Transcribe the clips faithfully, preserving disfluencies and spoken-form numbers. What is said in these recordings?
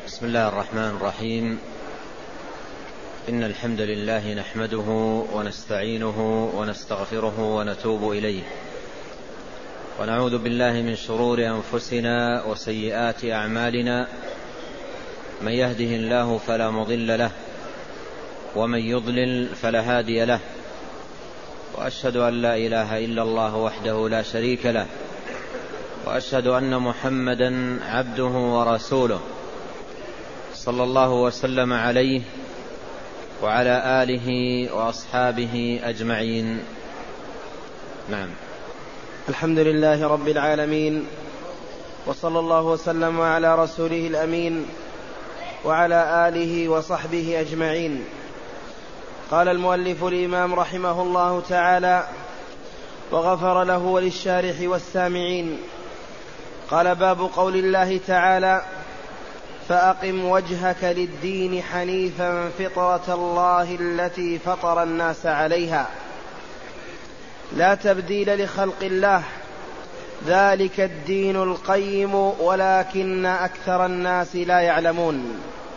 بسم الله الرحمن الرحيم. إن الحمد لله نحمده ونستعينه ونستغفره ونتوب إليه، ونعوذ بالله من شرور أنفسنا وسيئات أعمالنا. من يهده الله فلا مضل له، ومن يضلل فلا هادي له، وأشهد أن لا إله إلا الله وحده لا شريك له، وأشهد أن محمدا عبده ورسوله صلى الله وسلم عليه وعلى آله وأصحابه أجمعين. نعم. الحمد لله رب العالمين، وصلى الله وسلم على رسوله الأمين وعلى آله وصحبه أجمعين. قال المؤلف الإمام رحمه الله تعالى وغفر له وللشارح والسامعين. قال: باب قول الله تعالى: فأقم وجهك للدين حنيفا فطرة الله التي فطر الناس عليها لا تبديل لخلق الله ذلك الدين القيم ولكن أكثر الناس لا يعلمون.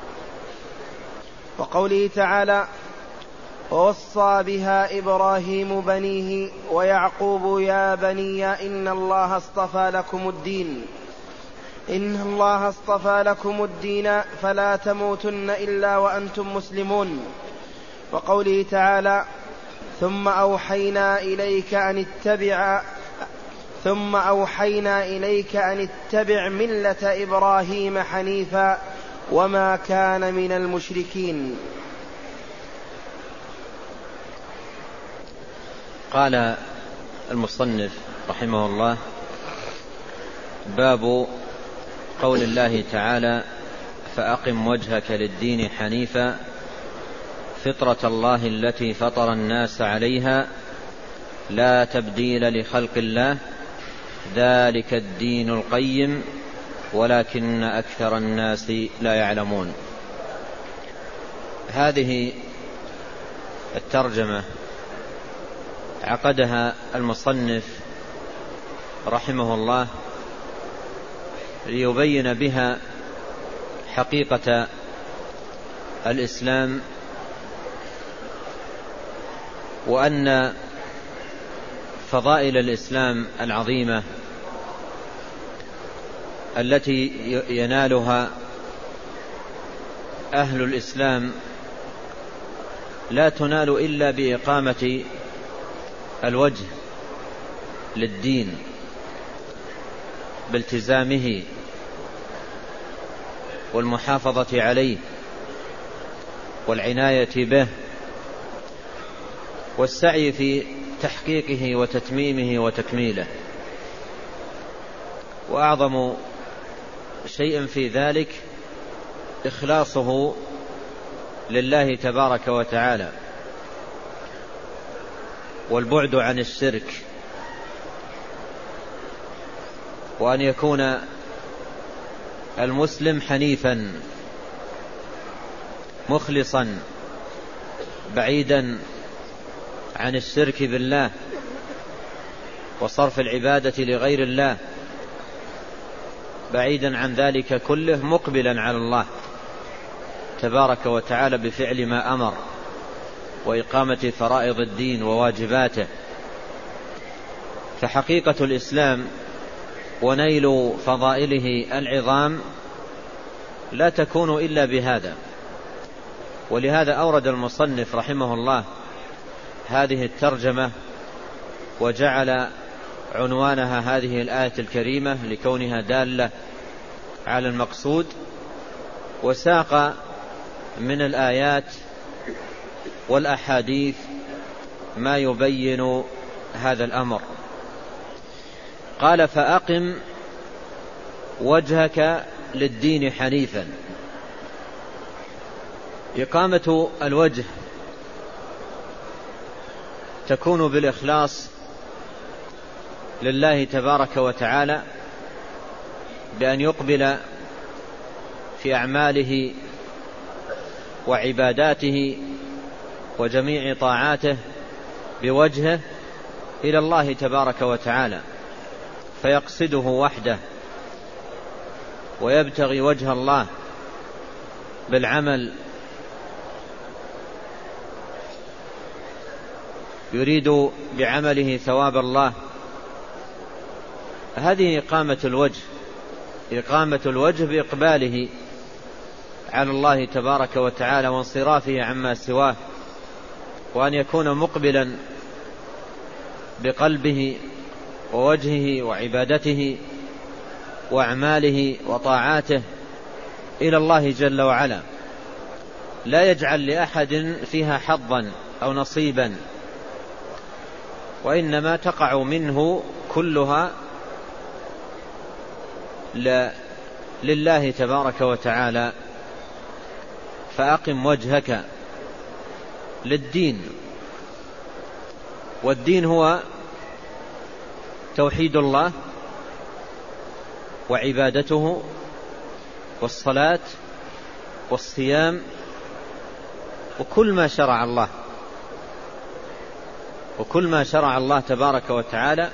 وقوله تعالى: ووصى بها إبراهيم بنيه ويعقوب يا بني إن الله اصطفى لكم الدين إن الله اصطفى لكم الدين فلا تموتن إلا وأنتم مسلمون. وقوله تعالى: ثم أوحينا إليك أن اتبع ثم أوحينا إليك أن اتبع ملة إبراهيم حنيفا وما كان من المشركين. قال المصنف رحمه الله: باب قول الله تعالى: فأقم وجهك للدين حنيفا فطرة الله التي فطر الناس عليها لا تبديل لخلق الله ذلك الدين القيم ولكن أكثر الناس لا يعلمون. هذه الترجمة عقدها المصنف رحمه الله ليبين بها حقيقة الإسلام، وأن فضائل الإسلام العظيمة التي ينالها أهل الإسلام لا تنال إلا بإقامة الوجه للدين بالتزامه والمحافظة عليه والعناية به والسعي في تحقيقه وتتميمه وتكميله. وأعظم شيء في ذلك إخلاصه لله تبارك وتعالى والبعد عن الشرك، وأن يكون المسلم حنيفا مخلصا بعيدا عن الشرك بالله وصرف العبادة لغير الله، بعيدا عن ذلك كله مقبلا على الله تبارك وتعالى بفعل ما أمر وإقامة فرائض الدين وواجباته. فحقيقة الإسلام ونيل فضائله العظام لا تكون إلا بهذا. ولهذا أورد المصنف رحمه الله هذه الترجمة وجعل عنوانها هذه الآية الكريمة لكونها دالة على المقصود، وساق من الآيات والأحاديث ما يبين هذا الأمر. قال: فأقم وجهك للدين حنيفا. إقامة الوجه تكون بالإخلاص لله تبارك وتعالى بأن يقبل في أعماله وعباداته وجميع طاعاته بوجهه إلى الله تبارك وتعالى، فيقصده وحده ويبتغي وجه الله بالعمل يريد بعمله ثواب الله، هذه إقامة الوجه، إقامة الوجه بإقباله على الله تبارك وتعالى وانصرافه عما سواه، وأن يكون مقبلا بقلبه ووجهه وعبادته وأعماله وطاعاته إلى الله جل وعلا، لا يجعل لأحد فيها حظا أو نصيبا، وإنما تقع منه كلها لله تبارك وتعالى. فأقم وجهك للدين، والدين هو توحيد الله وعبادته والصلاة والصيام وكل ما شرع الله وكل ما شرع الله تبارك وتعالى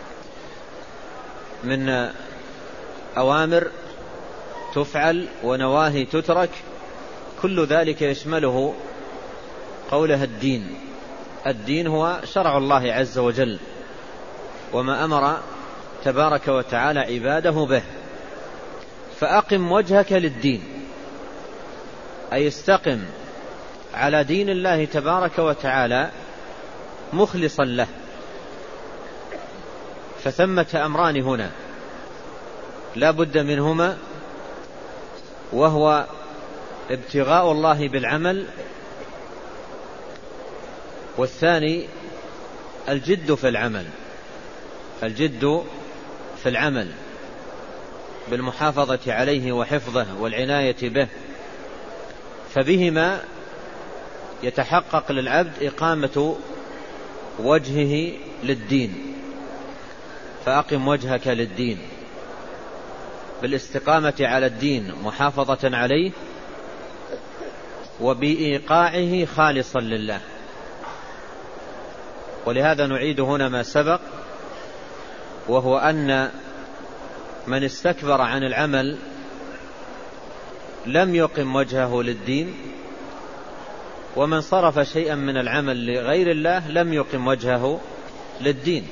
من أوامر تفعل ونواهي تترك، كل ذلك يشمله قوله الدين. الدين هو شرع الله عز وجل وما أمر تبارك وتعالى عباده به. فأقم وجهك للدين، أي استقم على دين الله تبارك وتعالى مخلصا له. فثمة أمران هنا لا بد منهما، وهو ابتغاء الله بالعمل، والثاني الجد في العمل، الجد في العمل بالمحافظة عليه وحفظه والعناية به، فبهما يتحقق للعبد إقامة وجهه للدين. فأقم وجهك للدين بالاستقامة على الدين محافظة عليه وبإيقاعه خالصا لله. ولهذا نعيد هنا ما سبق، وهو أن من استكبر عن العمل لم يقم وجهه للدين، ومن صرف شيئا من العمل لغير الله لم يقم وجهه للدين.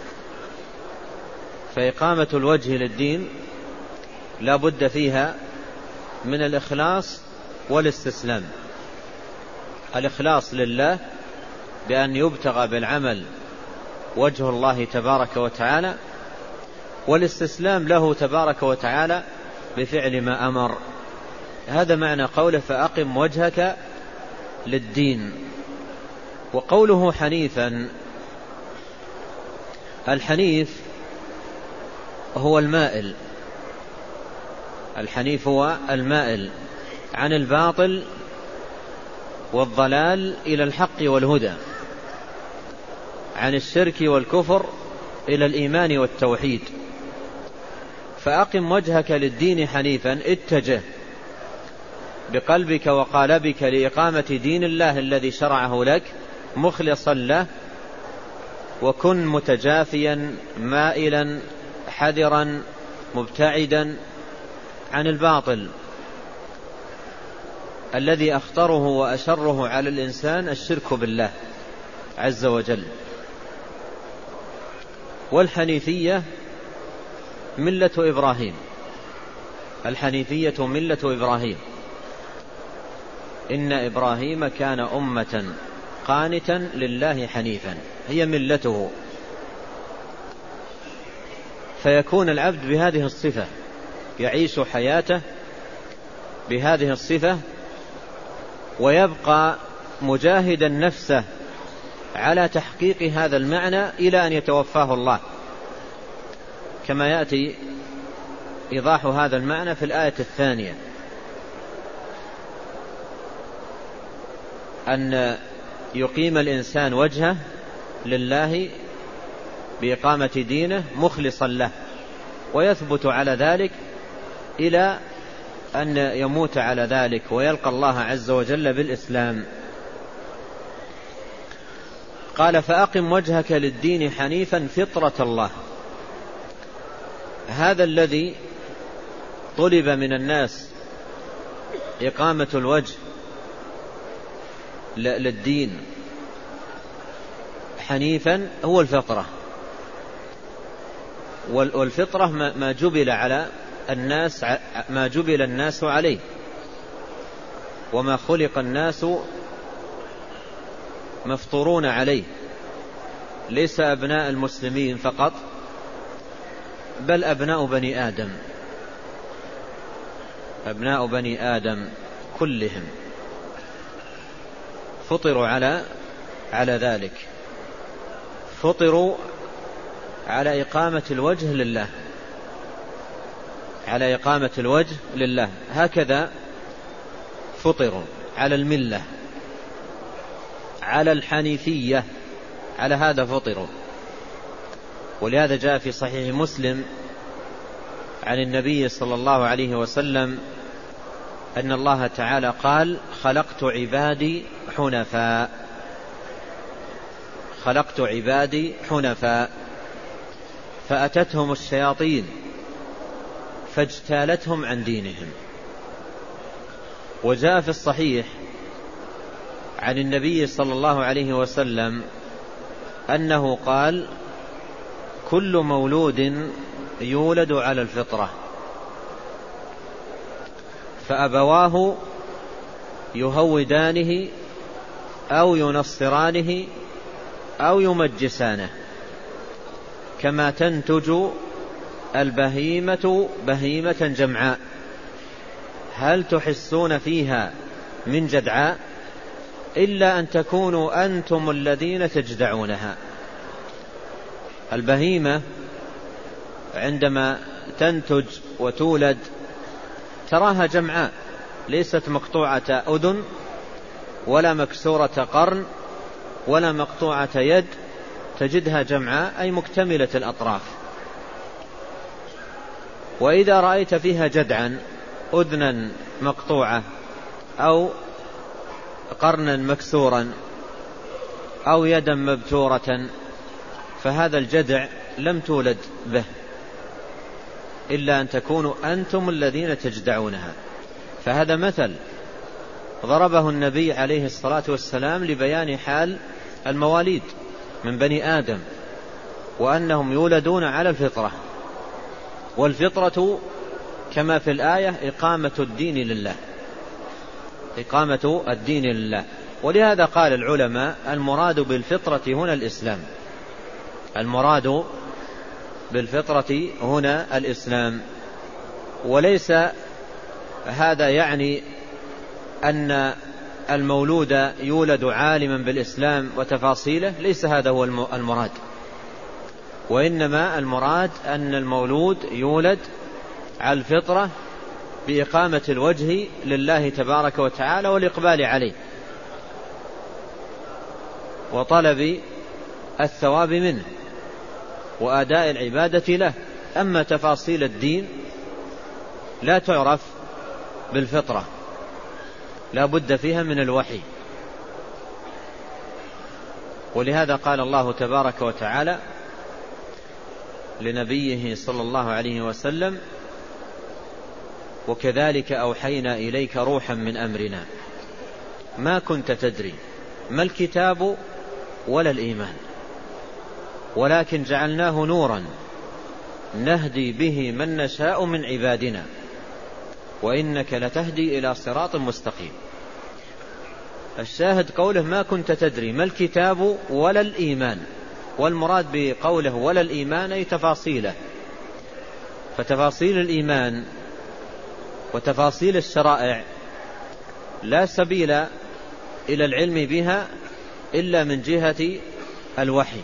فإقامة الوجه للدين لا بد فيها من الإخلاص والاستسلام. الإخلاص لله بأن يبتغى بالعمل وجه الله تبارك وتعالى، والاستسلام له تبارك وتعالى بفعل ما أمر. هذا معنى قوله فأقم وجهك للدين. وقوله حنيفا، الحنيف هو المائل، الحنيف هو المائل عن الباطل والضلال إلى الحق والهدى، عن الشرك والكفر إلى الإيمان والتوحيد. فأقم وجهك للدين حنيفا، اتجه بقلبك وقالبك لإقامة دين الله الذي شرعه لك مخلصا له، وكن متجافيا مائلا حذرا مبتعدا عن الباطل الذي أخطره وأشره على الإنسان الشرك بالله عز وجل. والحنيفية ملة إبراهيم، الحنيفية ملة إبراهيم، إن إبراهيم كان أمة قانتا لله حنيفا، هي ملته. فيكون العبد بهذه الصفة، يعيش حياته بهذه الصفة، ويبقى مجاهدا نفسه على تحقيق هذا المعنى إلى أن يتوفاه الله، كما يأتي إيضاح هذا المعنى في الآية الثانية، أن يقيم الإنسان وجهه لله بإقامة دينه مخلصا له، ويثبت على ذلك إلى أن يموت على ذلك ويلقى الله عز وجل بالإسلام. قال فأقم وجهك للدين حنيفا فطرة الله. هذا الذي طلب من الناس إقامة الوجه للدين حنيفا هو الفطرة، والفطرة ما جبل على الناس ما جبل الناس عليه، وما خلق الناس مفطورون عليه، ليس أبناء المسلمين فقط بل أبناء بني آدم، أبناء بني آدم كلهم فطروا على على ذلك، فطروا على إقامة الوجه لله، على إقامة الوجه لله، هكذا فطروا على الملة، على الحنيفية، على هذا فطروا. ولهذا جاء في صحيح مسلم عن النبي صلى الله عليه وسلم أن الله تعالى قال: خلقت عبادي حنفاء، خلقت عبادي حنفاء، فأتتهم الشياطين فاجتالتهم عن دينهم. وجاء في الصحيح عن النبي صلى الله عليه وسلم أنه قال: كل مولود يولد على الفطرة، فأبواه يهودانه أو ينصرانه أو يمجسانه، كما تنتج البهيمة بهيمة جمعاء، هل تحسون فيها من جدعاء إلا أن تكونوا أنتم الذين تجدعونها. البهيمة عندما تنتج وتولد تراها جمعاء، ليست مقطوعة أذن ولا مكسورة قرن ولا مقطوعة يد، تجدها جمعاء أي مكتملة الأطراف. وإذا رأيت فيها جدعا، أذنا مقطوعة أو قرنا مكسورا أو يدا مبتورة، فهذا الجدع لم تولد به إلا أن تكونوا أنتم الذين تجدعونها. فهذا مثل ضربه النبي عليه الصلاة والسلام لبيان حال المواليد من بني آدم، وأنهم يولدون على الفطرة، والفطرة كما في الآية إقامة الدين لله، إقامة الدين لله. ولهذا قال العلماء: المراد بالفطرة هنا الإسلام، المراد بالفطرة هنا الإسلام. وليس هذا يعني أن المولود يولد عالما بالإسلام وتفاصيله، ليس هذا هو المراد، وإنما المراد أن المولود يولد على الفطرة بإقامة الوجه لله تبارك وتعالى والإقبال عليه وطلب الثواب منه وأداء العبادة له. أما تفاصيل الدين لا تعرف بالفطرة، لا بد فيها من الوحي. ولهذا قال الله تبارك وتعالى لنبيه صلى الله عليه وسلم: وكذلك أوحينا إليك روحا من أمرنا ما كنت تدري ما الكتاب ولا الإيمان ولكن جعلناه نورا نهدي به من نشاء من عبادنا وإنك لتهدي إلى صراط مستقيم. الشاهد قوله ما كنت تدري ما الكتاب ولا الإيمان، والمراد بقوله ولا الإيمان أي تفاصيله. فتفاصيل الإيمان وتفاصيل الشرائع لا سبيل إلى العلم بها إلا من جهة الوحي.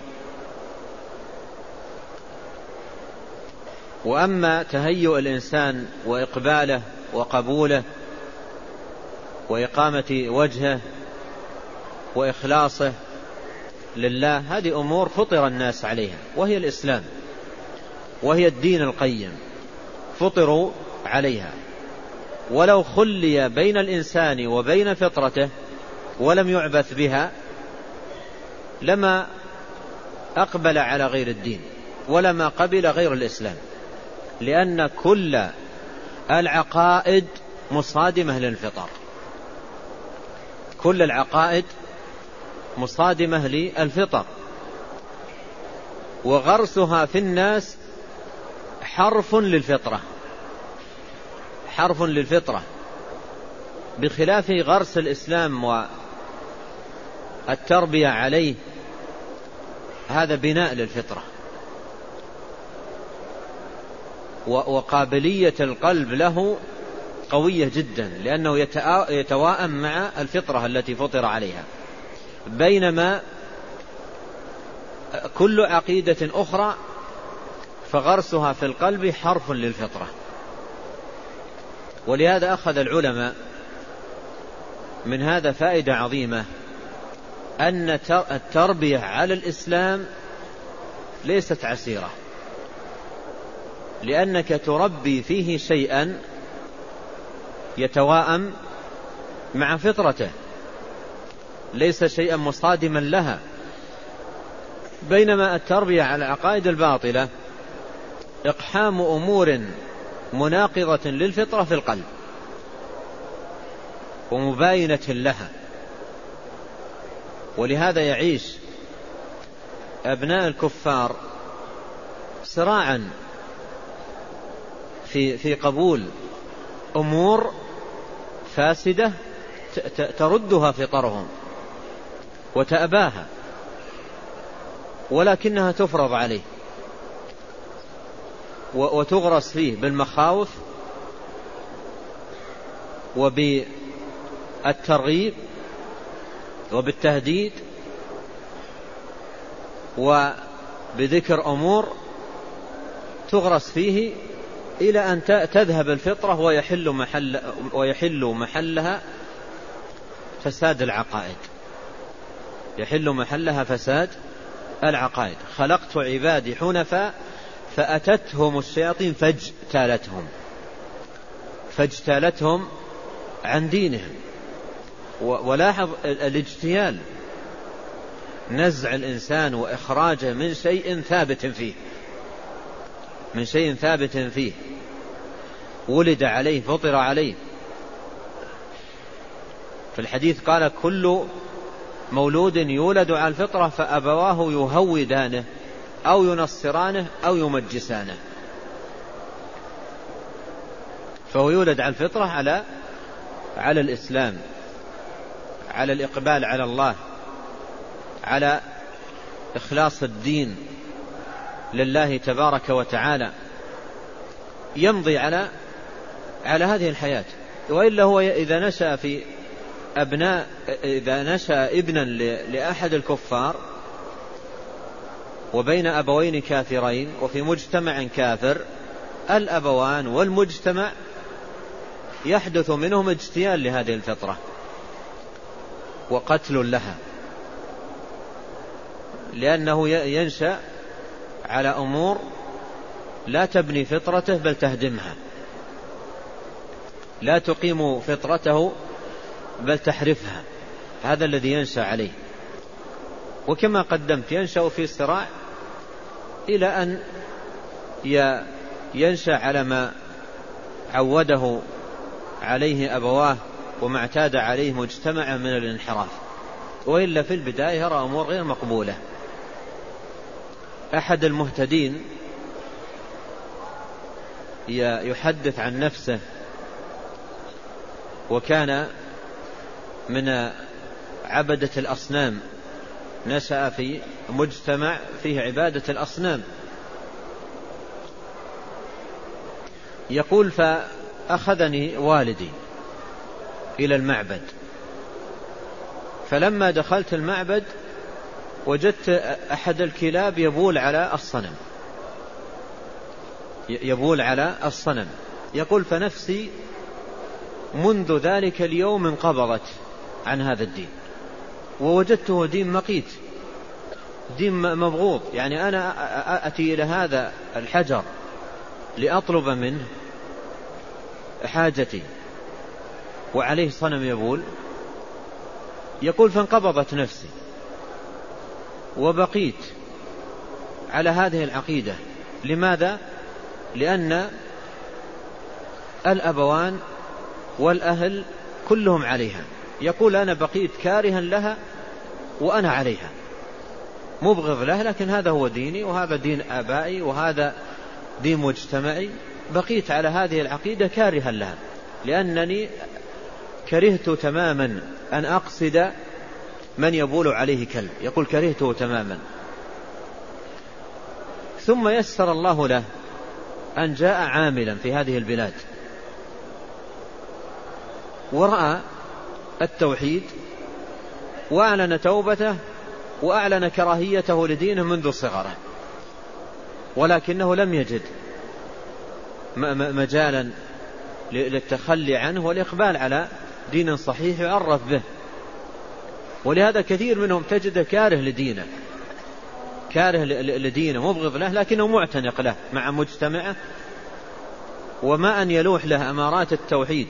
وأما تهيؤ الإنسان وإقباله وقبوله وإقامة وجهه وإخلاصه لله، هذه أمور فطر الناس عليها، وهي الإسلام وهي الدين القيم، فطروا عليها. ولو خلي بين الإنسان وبين فطرته ولم يعبث بها لما أقبل على غير الدين ولما قبل غير الإسلام، لأن كل العقائد مصادمة للفطر، كل العقائد مصادمة للفطر، وغرسها في الناس حرف للفطرة، حرف للفطرة، بخلاف غرس الإسلام والتربية عليه، هذا بناء للفطرة، وقابلية القلب له قوية جدا، لأنه يتواءم مع الفطرة التي فطر عليها، بينما كل عقيدة أخرى فغرسها في القلب حرف للفطرة. ولهذا أخذ العلماء من هذا فائدة عظيمة، أن التربية على الإسلام ليست عسيرة، لأنك تربي فيه شيئا يتواءم مع فطرته، ليس شيئا مصادما لها، بينما التربية على العقائد الباطلة إقحام أمور مناقضة للفطرة في القلب ومباينة لها. ولهذا يعيش أبناء الكفار صراعا في في قبول أمور فاسدة تردها فطرهم وتأباها، ولكنها تفرض عليه وتغرس فيه بالمخاوف وبالترغيب وبالتهديد وبذكر أمور تغرس فيه إلى أن تذهب الفطرة ويحل محل ويحل محلها فساد العقائد، يحل محلها فساد العقائد. خلقت عبادي حنفاء فأتتهم الشياطين فاجتالتهم فاجتالتهم عن دينهم. ولاحظ الاجتيال، نزع الإنسان وإخراجه من شيء ثابت فيه، من شيء ثابت فيه ولد عليه فطر عليه. في الحديث قال كل مولود يولد على الفطرة فأبواه يهودانه أو ينصرانه أو يمجسانه، فهو يولد على الفطرة على على الإسلام، على الإقبال على الله، على إخلاص الدين لله تبارك وتعالى، يمضي على على هذه الحياة. وإلا هو إذا نشأ في أبناء إذا نشأ ابنا لأحد الكفار وبين أبوين كافرين وفي مجتمع كافر، الأبوان والمجتمع يحدث منهم اجتيال لهذه الفطرة وقتل لها، لأنه ينشأ على أمور لا تبني فطرته بل تهدمها، لا تقيم فطرته بل تحرفها. هذا الذي ينشأ عليه. وكما قدمت ينشأ في صراع إلى أن ينشأ على ما عوده عليه أبواه وما اعتاد عليه مجتمع من الانحراف، وإلا في البداية يرى أمور غير مقبولة. أحد المهتدين يحدث عن نفسه، وكان من عبدة الأصنام، نشأ في مجتمع فيه عبادة الأصنام. يقول فأخذني والدي إلى المعبد، فلما دخلت المعبد وجدت أحد الكلاب يبول على الصنم يبول على الصنم يقول فنفسي منذ ذلك اليوم انقبضت عن هذا الدين، ووجدته دين مقيت، دين مبغوض. يعني أنا أتي إلى هذا الحجر لأطلب منه حاجتي وعليه صنم يبول. يقول فانقبضت نفسي وبقيت على هذه العقيدة. لماذا؟ لأن الأبوان والأهل كلهم عليها، يقول أنا بقيت كارها لها وأنا عليها مبغض له، لكن هذا هو ديني وهذا دين آبائي وهذا دين مجتمعي، بقيت على هذه العقيدة كارها لها لأنني كرهت تماما أن أقصد من يبول عليه كلب، يقول كرهته تماما. ثم يسر الله له أن جاء عاملا في هذه البلاد ورأى التوحيد وأعلن توبته وأعلن كراهيته لدينه منذ صغره، ولكنه لم يجد مجالا للتخلي عنه والإقبال على دين صحيح يعرف به. ولهذا كثير منهم تجده كاره لدينه، كاره لدينه مبغض له، لكنه معتنق له مع مجتمعه، وما أن يلوح له أمارات التوحيد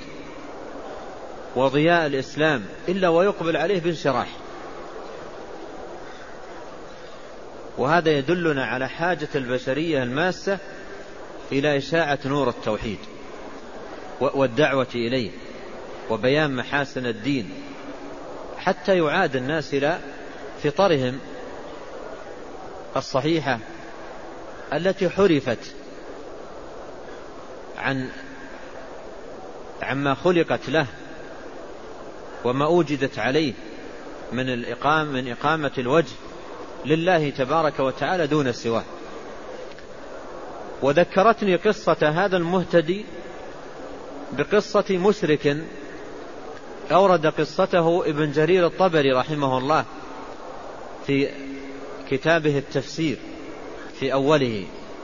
وضياء الإسلام إلا ويقبل عليه بانشراح. وهذا يدلنا على حاجة البشرية الماسة إلى إشاعة نور التوحيد والدعوة إليه وبيان محاسن الدين، حتى يعاد الناس إلى فطرهم الصحيحة التي حرفت عن عما خلقت له وما أوجدت عليه من الإقام من إقامة الوجه لله تبارك وتعالى دون سواه. وذكرتني قصة هذا المهتدي بقصة مشرك أورد قصته ابن جرير الطبري رحمه الله في كتابه التفسير في أوله.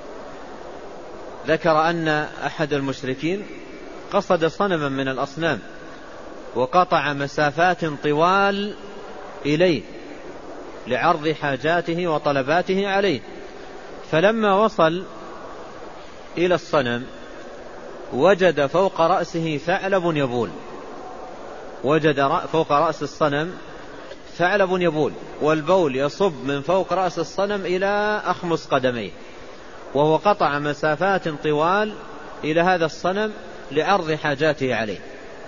ذكر أن أحد المشركين قصد صنما من الأصنام وقطع مسافات طوال إليه لعرض حاجاته وطلباته عليه، فلما وصل إلى الصنم وجد فوق رأسه ثعلب يبول، وجد فوق رأس الصنم ثعلب يبول، والبول يصب من فوق رأس الصنم إلى أخمص قدميه، وهو قطع مسافات طوال إلى هذا الصنم لعرض حاجاته عليه.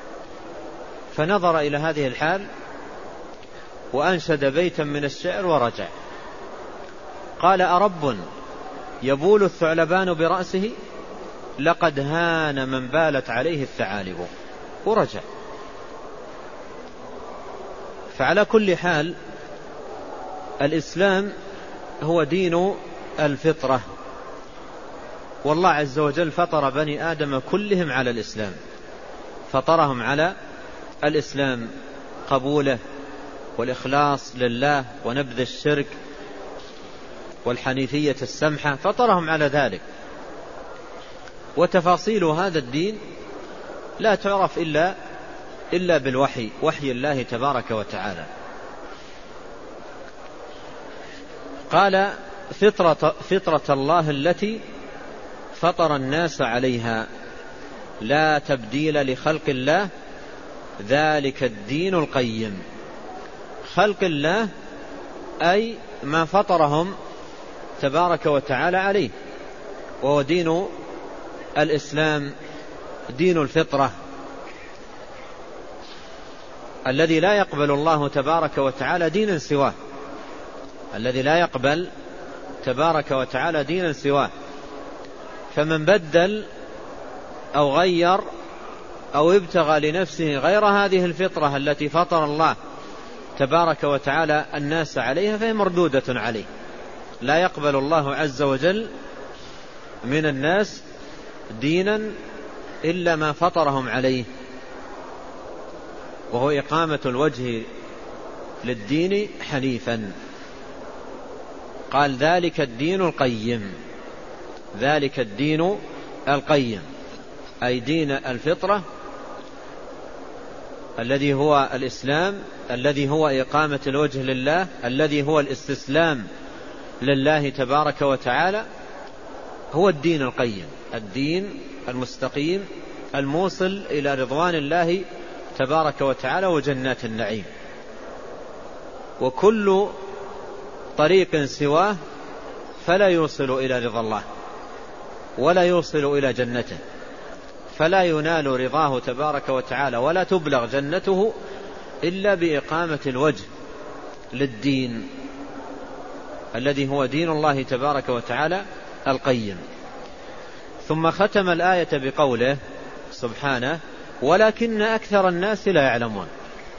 فنظر إلى هذه الحال وأنشد بيتا من الشعر ورجع. قال: أرب يبول الثعلبان برأسه؟ لقد هان من بالت عليه الثعالب، ورجع. فعلى كل حال الإسلام هو دين الفطرة، والله عز وجل فطر بني آدم كلهم على الإسلام، فطرهم على الإسلام، قبوله والإخلاص لله ونبذ الشرك والحنيفية السمحة، فطرهم على ذلك. وتفاصيل هذا الدين لا تعرف إلا إلا بالوحي، وحي الله تبارك وتعالى. قال: فطرة, فطرة الله التي فطر الناس عليها لا تبديل لخلق الله ذلك الدين القيم. خلق الله أي ما فطرهم تبارك وتعالى عليه، وهو دين الإسلام، دين الفطرة الذي لا يقبل الله تبارك وتعالى دينا سواه، الذي لا يقبل تبارك وتعالى دينا سواه. فمن بدل أو غير أو ابتغى لنفسه غير هذه الفطرة التي فطر الله تبارك وتعالى الناس عليها فهي مردودة عليه. لا يقبل الله عز وجل من الناس دينا إلا ما فطرهم عليه، وهو إقامة الوجه للدين حنيفا. قال: ذلك الدين القيم. ذلك الدين القيم أي دين الفطرة الذي هو الإسلام، الذي هو إقامة الوجه لله، الذي هو الاستسلام لله تبارك وتعالى، هو الدين القيم، الدين المستقيم الموصل إلى رضوان الله تبارك وتعالى وجنات النعيم. وكل طريق سواه فلا يوصل إلى رضا الله ولا يوصل إلى جنته. فلا ينال رضاه تبارك وتعالى ولا تبلغ جنته إلا بإقامة الوجه للدين الذي هو دين الله تبارك وتعالى القيم. ثم ختم الآية بقوله سبحانه: ولكن أكثر الناس لا يعلمون.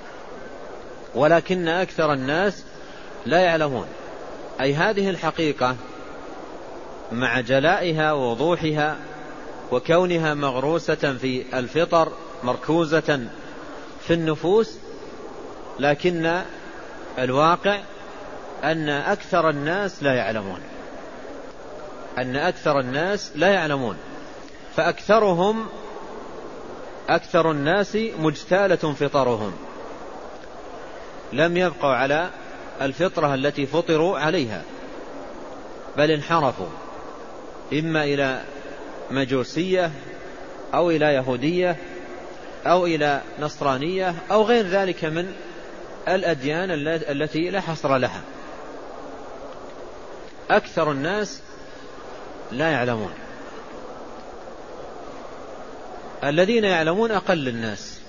ولكن أكثر الناس لا يعلمون، أي هذه الحقيقة مع جلائها ووضوحها وكونها مغروسة في الفطر مركوزة في النفوس، لكن الواقع أن أكثر الناس لا يعلمون، أن أكثر الناس لا يعلمون فأكثرهم أكثر الناس مجتالة فطرهم، لم يبقوا على الفطرة التي فطروا عليها، بل انحرفوا إما إلى مجوسية أو إلى يهودية أو إلى نصرانية أو غير ذلك من الأديان التي لا حصر لها. أكثر الناس لا يعلمون، الذين يعلمون أقل الناس،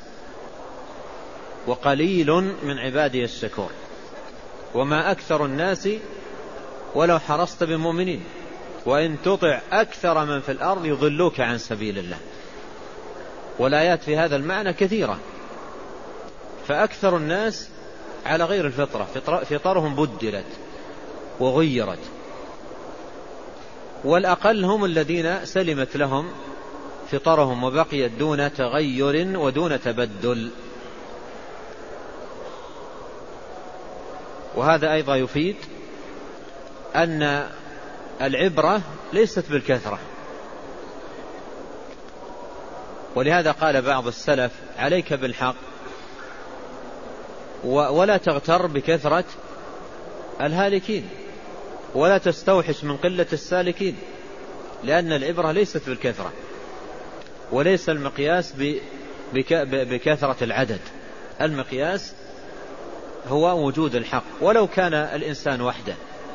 وقليل من عبادي الشكور. وما أكثر الناس ولو حرصت بمؤمنين، وإن تطع أكثر من في الأرض يضلوك عن سبيل الله. والآيات في هذا المعنى كثيرة. فأكثر الناس على غير الفطرة، فطرهم بدلت وغيرت، والأقل هم الذين سلمت لهم فطرهم وبقيت دون تغير ودون تبدل. وهذا أيضا يفيد أن العبرة ليست بالكثرة، ولهذا قال بعض السلف: عليك بالحق ولا تغتر بكثرة الهالكين، ولا تستوحش من قلة السالكين، لأن العبرة ليست بالكثرة، وليس المقياس بكثرة العدد، المقياس هو وجود الحق ولو كان الإنسان وحده.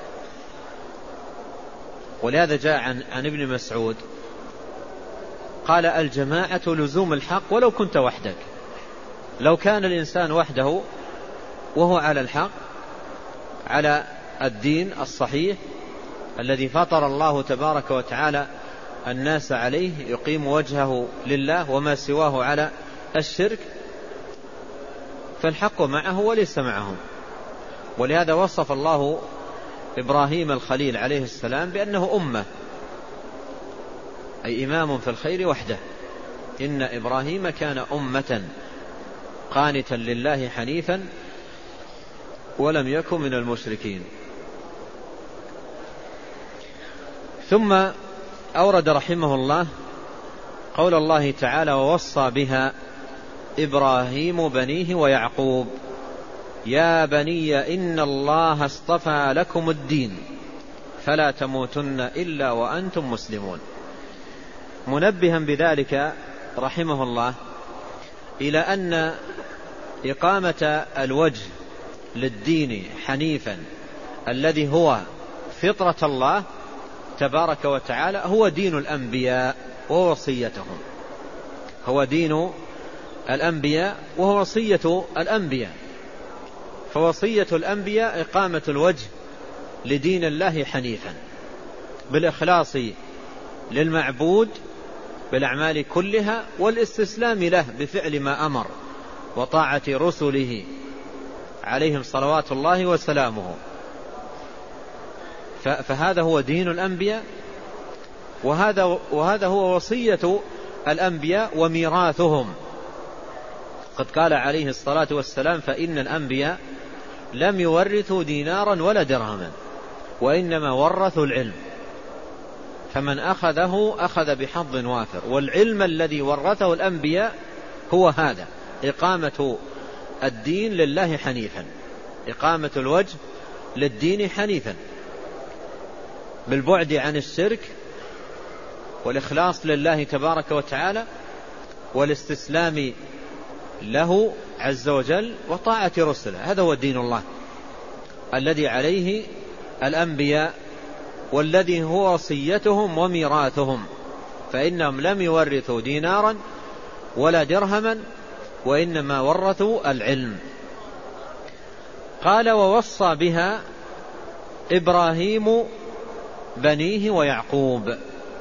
ولهذا جاء عن, عن ابن مسعود قال: الجماعة لزوم الحق ولو كنت وحدك. لو كان الإنسان وحده وهو على الحق، على الدين الصحيح الذي فطر الله تبارك وتعالى الناس عليه، يقيم وجهه لله وما سواه على الشرك، فالحق معه وليس معهم. ولهذا وصف الله إبراهيم الخليل عليه السلام بأنه أمة، أي إمام في الخير وحده. إن إبراهيم كان أمة قانتا لله حنيفا ولم يكن من المشركين. ثم أورد رحمه الله قول الله تعالى: ووصى بها إبراهيم بنيه ويعقوب يا بني إن الله اصطفى لكم الدين فلا تموتن إلا وأنتم مسلمون، منبها بذلك رحمه الله إلى أن إقامة الوجه للدين حنيفا الذي هو فطرة الله تبارك وتعالى هو دين الأنبياء ووصيتهم، هو دين الأنبياء وهو وصية الأنبياء. فوصية الأنبياء إقامة الوجه لدين الله حنيفا بالإخلاص للمعبود بالأعمال كلها، والاستسلام له بفعل ما أمر، وطاعة رسله عليهم صلوات الله وسلامه. فهذا هو دين الأنبياء، وهذا, وهذا هو وصية الأنبياء وميراثهم. قد قال عليه الصلاة والسلام: فإن الأنبياء لم يورثوا دينارا ولا درهما وإنما ورثوا العلم، فمن أخذه أخذ بحظ وافر. والعلم الذي ورثه الأنبياء هو هذا: إقامة الدين لله حنيفا، إقامة الوجه للدين حنيفا بالبعد عن الشرك والإخلاص لله تبارك وتعالى والاستسلام له عز وجل وطاعة رسله. هذا هو دين الله الذي عليه الأنبياء والذي هو وصيتهم وميراثهم. فإنهم لم يورثوا دينارا ولا درهما وإنما ورثوا العلم. قال ووصى بها إبراهيم بنيه ويعقوب.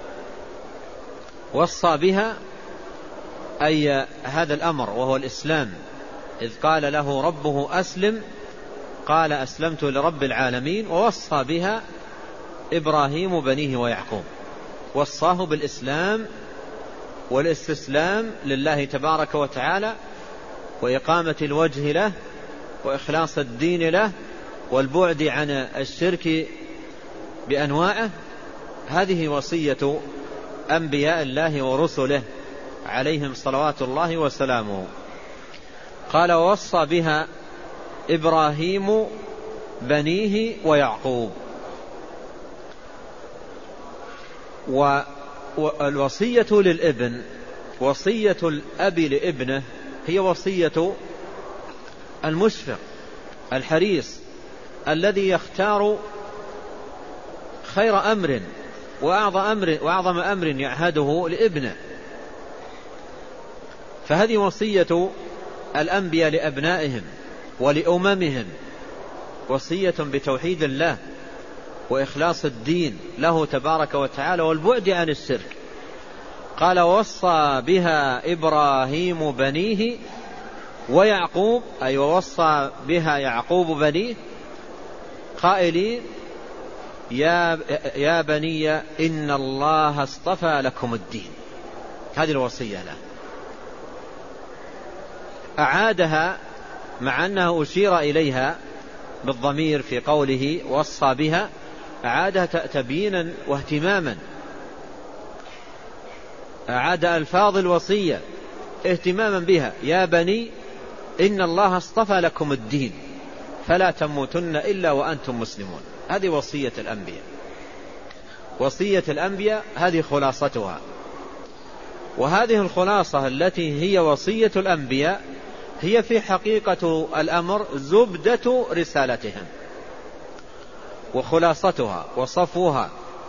وصى بها أي هذا الأمر وهو الإسلام، إذ قال له ربه أسلم قال أسلمت لرب العالمين. ووصى بها إبراهيم بنيه ويعقوب، وصاه بالإسلام والاستسلام لله تبارك وتعالى وإقامة الوجه له وإخلاص الدين له والبعد عن الشرك بأنواعه. هذه وصية أنبياء الله ورسله عليهم صلوات الله وسلامه. قال ووصى بها إبراهيم بنيه ويعقوب. والوصية للابن، وصية الأب لابنه، هي وصية المشفق الحريص الذي يختار خير أمر وأعظم أمر, وأعظم أمر يعهده لابنه. فهذه وصية الأنبياء لأبنائهم ولأممهم، وصية بتوحيد الله وإخلاص الدين له تبارك وتعالى والبعد عن الشرك. قال ووصى بها إبراهيم بنيه ويعقوب، أي ووصى بها يعقوب بنيه قائلين يا, يا بني إن الله اصطفى لكم الدين. هذه الوصية له، أعادها مع أنه أشير إليها بالضمير في قوله وصى بها، أعادها تبيينا واهتماما، أعاد ألفاظ الوصية اهتماما بها. يا بني إن الله اصطفى لكم الدين فلا تموتن إلا وأنتم مسلمون. هذه وصية الأنبياء. وصية الأنبياء هذه خلاصتها، وهذه الخلاصة التي هي وصية الأنبياء هي في حقيقة الأمر زبدة رسالتهم وخلاصتها وصفوها.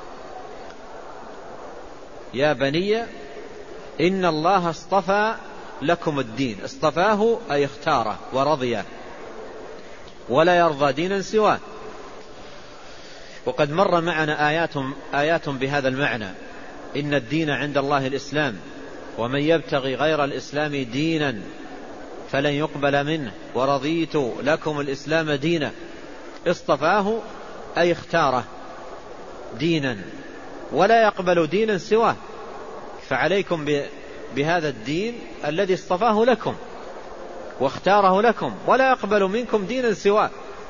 يا بني إن الله اصطفى لكم الدين، اصطفاه أي اختاره ورضيه ولا يرضى دينا سواه. وقد مر معنا آيات, آيات بهذا المعنى: إن الدين عند الله الإسلام ومن يبتغي غير الإسلام دينا فلن يقبل منه ورضيت لكم الإسلام دينا. اصطفاه أي اختاره دينا ولا يقبل دينا سواه، فعليكم بهذا الدين الذي اصطفاه لكم واختاره لكم ولا يقبل منكم دينا سواه.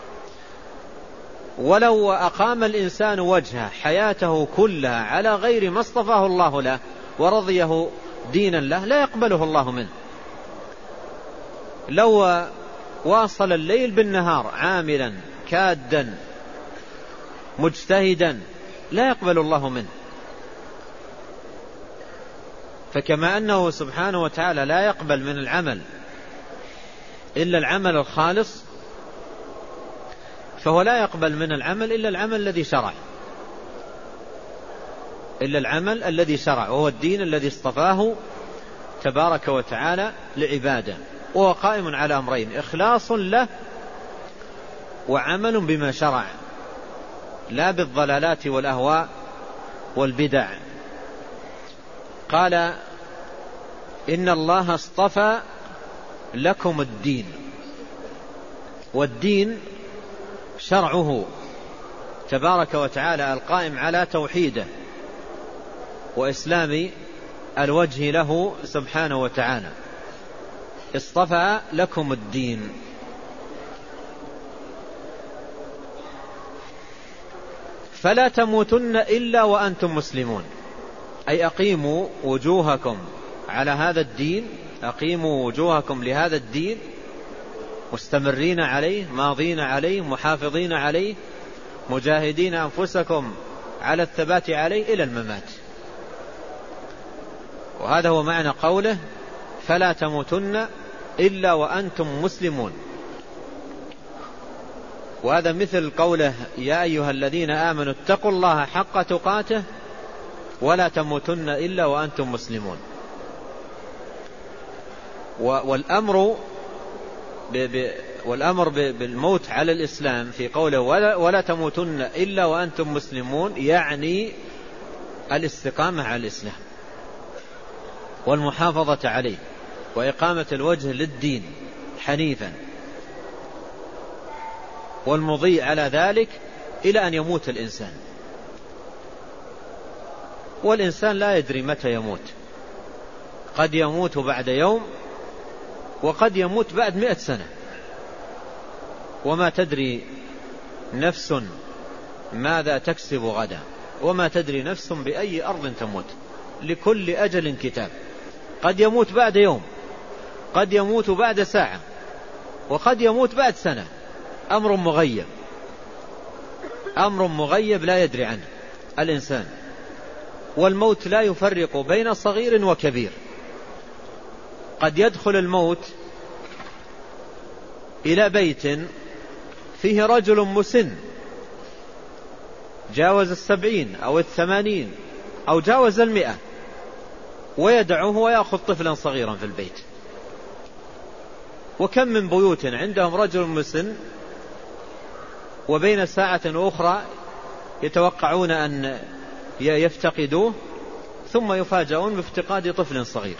ولو أقام الإنسان وجهه حياته كلها على غير ما اصطفاه الله له ورضيه دينا له لا يقبله الله منه. لو واصل الليل بالنهار عاملا كادا مجتهدا لا يقبل الله منه. فكما أنه سبحانه وتعالى لا يقبل من العمل إلا العمل الخالص، فهو لا يقبل من العمل إلا العمل الذي شرع إلا العمل الذي شرع وهو الدين الذي اصطفاه تبارك وتعالى لعباده، وهو قائم على أمرين: إخلاص له وعمل بما شرع، لا بالضلالات والأهواء والبدع. قال إن الله اصطفى لكم الدين، والدين شرعه تبارك وتعالى القائم على توحيده وإسلام الوجه له سبحانه وتعالى. اصطفى لكم الدين. فلا تموتن إلا وأنتم مسلمون، أي أقيموا وجوهكم على هذا الدين، أقيموا وجوهكم لهذا الدين مستمرين عليه ماضين عليه محافظين عليه مجاهدين أنفسكم على الثبات عليه إلى الممات. وهذا هو معنى قوله فلا تموتن إلا وأنتم مسلمون. وهذا مثل قوله يا أيها الذين آمنوا اتقوا الله حق تقاته ولا تموتن إلا وأنتم مسلمون. والأمر والأمر بالموت على الإسلام في قوله ولا, ولا تموتن إلا وأنتم مسلمون يعني الاستقامة على الإسلام والمحافظة عليه وإقامة الوجه للدين حنيفا، والمضي على ذلك إلى أن يموت الإنسان. والإنسان لا يدري متى يموت، قد يموت بعد يوم وقد يموت بعد مئة سنة، وما تدري نفس ماذا تكسب غدا، وما تدري نفس بأي أرض تموت، لكل أجل كتاب. قد يموت بعد يوم، قد يموت بعد ساعة، وقد يموت بعد سنة. أمر مغيب، أمر مغيب لا يدري عنه الإنسان. والموت لا يفرق بين صغير وكبير. قد يدخل الموت إلى بيت فيه رجل مسن جاوز السبعين أو الثمانين أو جاوز المئة، ويدعوه ويأخذ طفلا صغيرا في البيت. وكم من بيوت عندهم رجل مسن وبين ساعة أخرى يتوقعون أن يفتقدوه، ثم يفاجئون بافتقاد طفل صغير.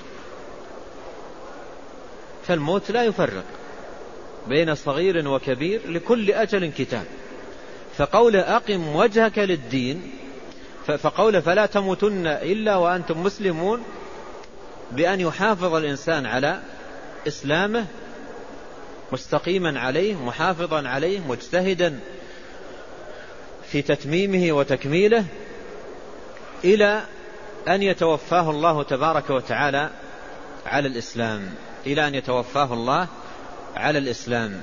فالموت لا يفرق بين صغير وكبير، لكل أجل كتاب. فقول أقم وجهك للدين، فقول فلا تموتن إلا وأنتم مسلمون، بأن يحافظ الإنسان على إسلامه مستقيما عليه، محافظا عليه، مجتهدا في تتميمه وتكميله إلى أن يتوفاه الله تبارك وتعالى على الإسلام، إلى أن يتوفاه الله على الإسلام.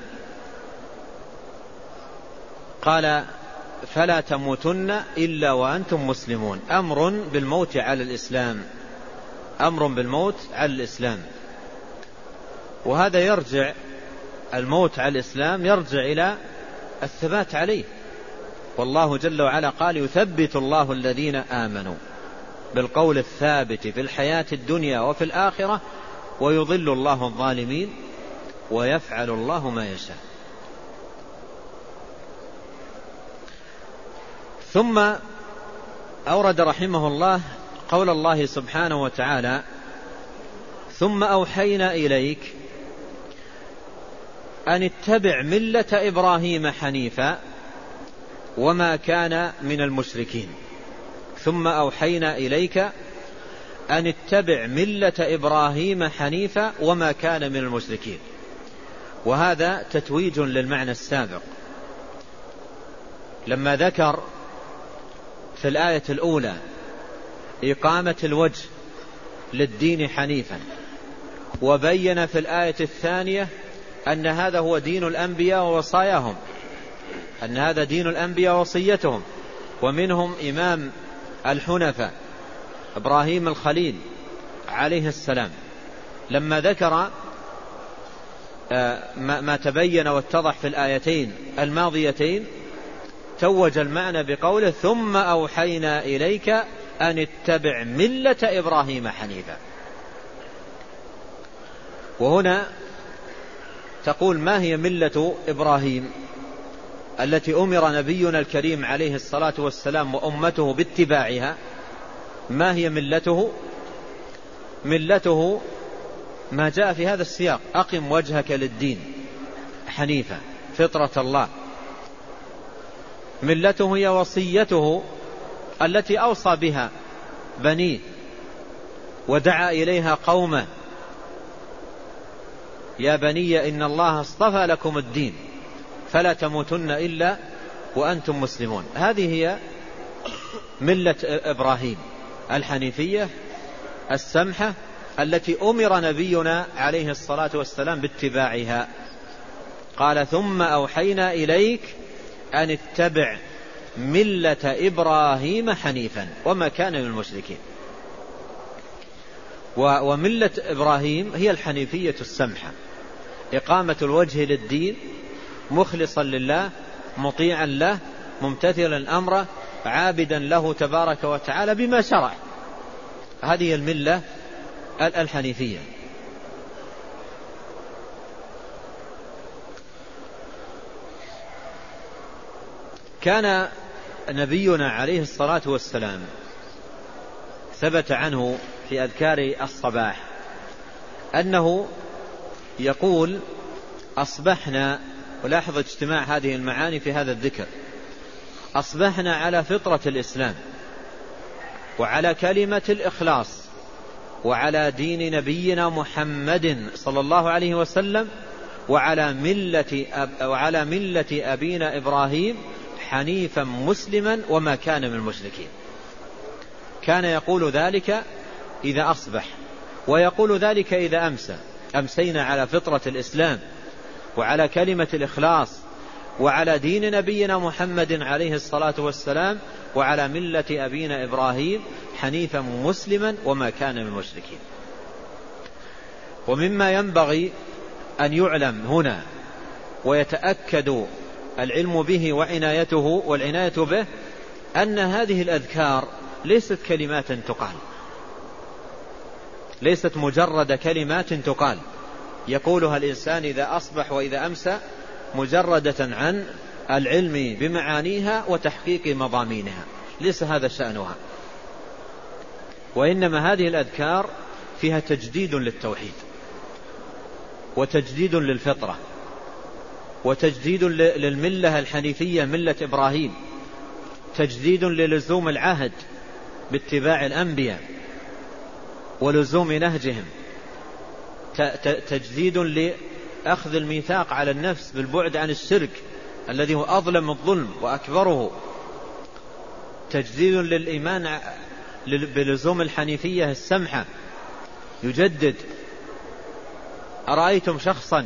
قال فلا تموتن إلا وأنتم مسلمون، أمر بالموت على الإسلام، أمر بالموت على الإسلام. وهذا يرجع، الموت على الإسلام يرجع إلى الثبات عليه. والله جل وعلا قال يثبت الله الذين آمنوا بالقول الثابت في الحياة الدنيا وفي الآخرة ويضل الله الظالمين ويفعل الله ما يشاء. ثم أورد رحمه الله قول الله سبحانه وتعالى ثم أوحينا إليك أن اتبع ملة إبراهيم حنيفا وما كان من المشركين. ثم أوحينا إليك أن اتبع ملة إبراهيم حنيفا وما كان من المشركين. وهذا تتويج للمعنى السابق، لما ذكر في الآية الأولى إقامة الوجه للدين حنيفا، وبين في الآية الثانية أن هذا هو دين الأنبياء ووصاياهم، أن هذا دين الأنبياء وصيتهم، ومنهم إمام الحنفاء إبراهيم الخليل عليه السلام. لما ذكر ما تبين واتضح في الآيتين الماضيتين توج المعنى بقوله ثم أوحينا إليك أن اتبع ملة إبراهيم حنيفا. وهنا تقول ما هي ملة إبراهيم التي أمر نبينا الكريم عليه الصلاة والسلام وأمته باتباعها؟ ما هي ملته؟ ملته ما جاء في هذا السياق أقم وجهك للدين حنيفا فطرة الله. ملته هي وصيته التي أوصى بها بنيه ودعا إليها قومه يا بني إن الله اصطفى لكم الدين فلا تموتن إلا وأنتم مسلمون. هذه هي ملة إبراهيم الحنيفية السمحة التي أمر نبينا عليه الصلاة والسلام باتباعها. قال ثم أوحينا إليك أن اتبع ملة إبراهيم حنيفا وما كان من المشركين. وملة إبراهيم هي الحنيفية السمحة، إقامة الوجه للدين مخلصا لله مطيعا له ممتثلا أمره عابدا له تبارك وتعالى بما شرع، هذه الملة الحنيفية. كان نبينا عليه الصلاة والسلام ثبت عنه في أذكار الصباح أنه يقول أصبحنا، ولاحظ اجتماع هذه المعاني في هذا الذكر، أصبحنا على فطرة الإسلام وعلى كلمة الإخلاص وعلى دين نبينا محمد صلى الله عليه وسلم وعلى ملة, أب وعلى ملة أبينا إبراهيم حنيفا مسلما وما كان من المشركين. كان يقول ذلك إذا أصبح، ويقول ذلك إذا أمسى. أمسينا على فطرة الإسلام وعلى كلمة الإخلاص وعلى دين نبينا محمد عليه الصلاة والسلام وعلى ملة أبينا إبراهيم حنيفا مسلما وما كان من المشركين. ومما ينبغي أن يعلم هنا ويتأكد العلم به وعنايته والعناية به أن هذه الأذكار ليست كلمات تقال، ليست مجرد كلمات تقال يقولها الإنسان إذا أصبح وإذا أمسى مجردة عن العلم بمعانيها وتحقيق مضامينها، ليس هذا شأنها. وإنما هذه الأذكار فيها تجديد للتوحيد وتجديد للفطرة وتجديد للملة الحنيفية ملة إبراهيم، تجديد للزوم العهد باتباع الأنبياء ولزوم نهجهم، تجديد لأخذ الميثاق على النفس بالبعد عن الشرك الذي هو أظلم الظلم وأكبره، تجديد للإيمان بلزوم الحنيفية السمحة. يجدد. أرأيتم شخصا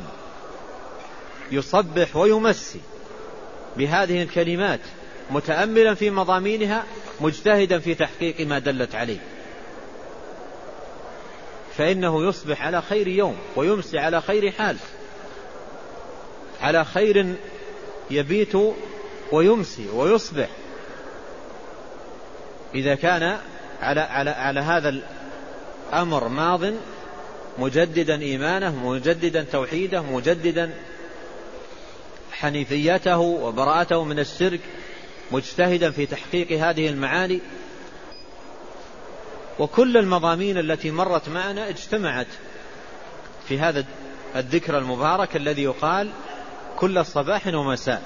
يصبح ويمسي بهذه الكلمات متأملا في مضامينها مجتهدا في تحقيق ما دلت عليه، فإنه يصبح على خير يوم ويمسي على خير حال، على خير يبيت ويمسي ويصبح، إذا كان على, على, على هذا الأمر ماض مجددا إيمانه، مجددا توحيده، مجددا حنيفيته وبراءته من الشرك، مجتهدا في تحقيق هذه المعاني. وكل المضامين التي مرت معنا اجتمعت في هذا الذكر المبارك الذي يقال كل صباح ومساء.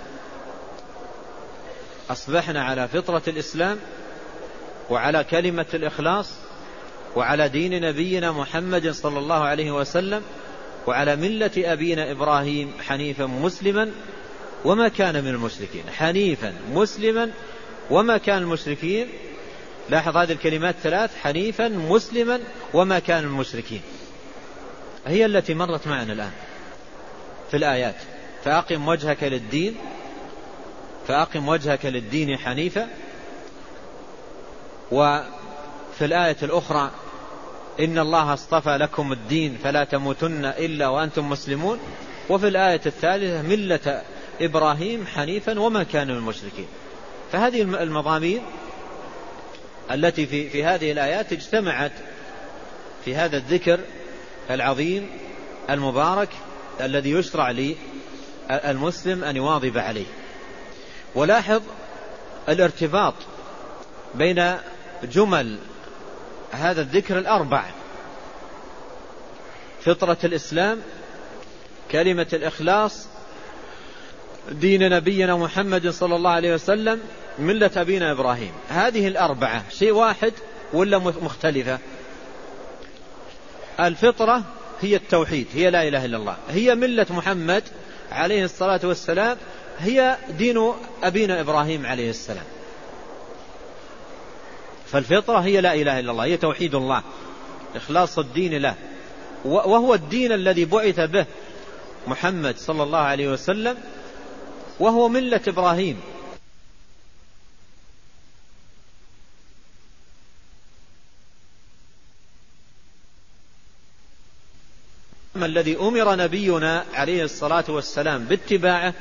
أصبحنا على فطرة الإسلام وعلى كلمة الإخلاص وعلى دين نبينا محمد صلى الله عليه وسلم وعلى ملة أبينا إبراهيم حنيفا مسلما وما كان من المشركين. حنيفا مسلما وما كان المشركين. لاحظ هذه الكلمات ثلاث: حنيفا مسلما وما كان المشركين، هي التي مرت معنا الآن في الآيات. فأقم وجهك للدين فأقم وجهك للدين حنيفا. وفي الآية الأخرى: إن الله اصطفى لكم الدين فلا تموتن إلا وأنتم مسلمون. وفي الآية الثالثة: ملة إبراهيم حنيفا وما كان من المشركين. فهذه المضامين التي في, في هذه الآيات اجتمعت في هذا الذكر العظيم المبارك الذي يشرع للمسلم أن يواظب عليه. ولاحظ الارتباط بين جمل هذا الذكر الأربع: فطرة الإسلام، كلمة الإخلاص، دين نبينا محمد صلى الله عليه وسلم، ملة أبينا إبراهيم. هذه الأربعة شيء واحد ولا مختلفة؟ الفطرة هي التوحيد، هي لا إله إلا الله، هي ملة محمد عليه الصلاة والسلام، هي دين أبينا إبراهيم عليه السلام. فالفطرة هي لا إله إلا الله، هي توحيد الله، إخلاص الدين له، وهو الدين الذي بعث به محمد صلى الله عليه وسلم، وهو ملة إبراهيم. الذي أمر نبينا عليه الصلاة والسلام باتباعه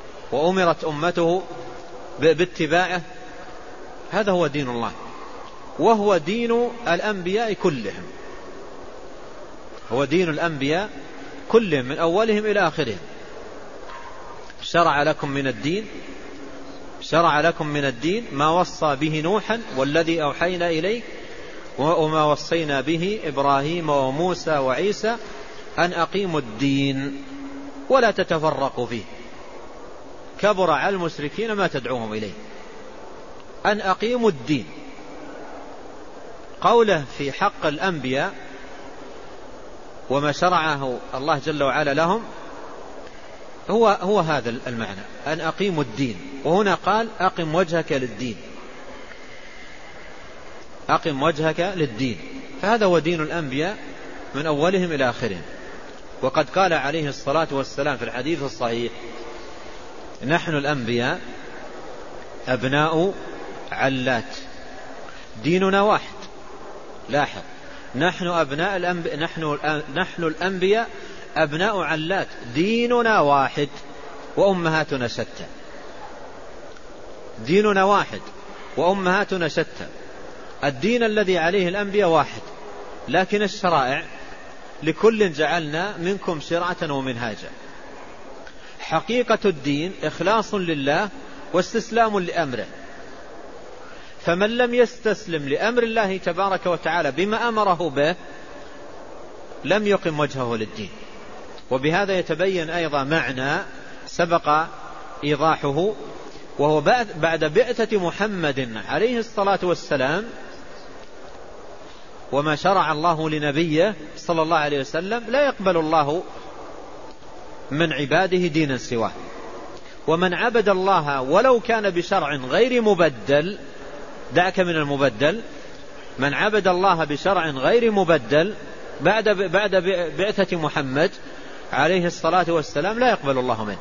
وأمرت أمته باتباعه، هذا هو دين الله. وهو دين الأنبياء كلهم، هو دين الأنبياء كلهم من أولهم إلى آخرهم. شرع لكم من الدين شرع لكم من الدين ما وصى به نوحا والذي أوحينا إليك وما وصينا به إبراهيم وموسى وعيسى أن أقيموا الدين ولا تتفرقوا فيه، كبر على المشركين ما تدعوهم إليه. أن أقيموا الدين، قوله في حق الأنبياء وما شرعه الله جل وعلا لهم هو, هو هذا المعنى، أن أقيموا الدين. وهنا قال أقم وجهك للدين، أقم وجهك للدين، فهذا هو دين الأنبياء من أولهم إلى آخرهم. وقد قال عليه الصلاة والسلام في الحديث الصحيح: نحن الأنبياء أبناء علات، ديننا واحد. لاحظ، نحن أبناء الأنبياء نحن, نحن الأنبياء أبناء علات، ديننا واحد وأمهاتنا شتى. ديننا واحد وأمهاتنا شتى. الدين الذي عليه الأنبياء واحد، لكن الشرائع لكل جعلنا منكم شرعة ومنهاجا. حقيقة الدين إخلاص لله واستسلام لأمره، فمن لم يستسلم لأمر الله تبارك وتعالى بما أمره به لم يقم وجهه للدين. وبهذا يتبين أيضا معنى سبق إيضاحه، وهو بعد بعثة محمد عليه الصلاة والسلام وما شرع الله لنبيه صلى الله عليه وسلم لا يقبل الله من عباده دينا سواه. ومن عبد الله ولو كان بشرع غير مبدل، دعك من المبدل، من عبد الله بشرع غير مبدل بعد بعد بعثة محمد عليه الصلاة والسلام لا يقبل الله منه.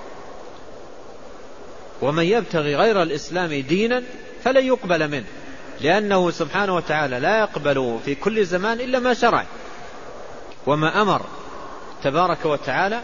ومن يبتغي غير الإسلام دينا فلن يقبل منه، لأنه سبحانه وتعالى لا يقبل في كل زمان إلا ما شرع وما أمر تبارك وتعالى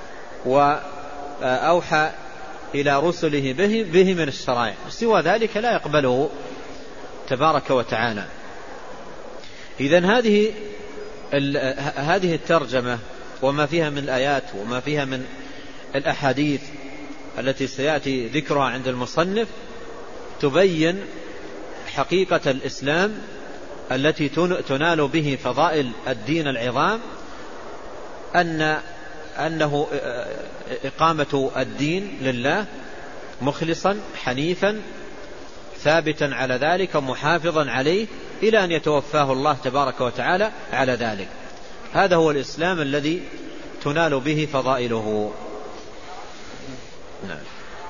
وأوحى إلى رسله به, به من الشرائع، سوى ذلك لا يقبله تبارك وتعالى. إذن هذه هذه الترجمة وما فيها من الآيات وما فيها من الأحاديث التي سيأتي ذكرها عند المصنف تبين حقيقة الإسلام التي تنال به فضائل الدين العظام، أن أنه إقامة الدين لله مخلصا حنيفا ثابتا على ذلك محافظا عليه إلى أن يتوفاه الله تبارك وتعالى على ذلك. هذا هو الإسلام الذي تنال به فضائله. نعم.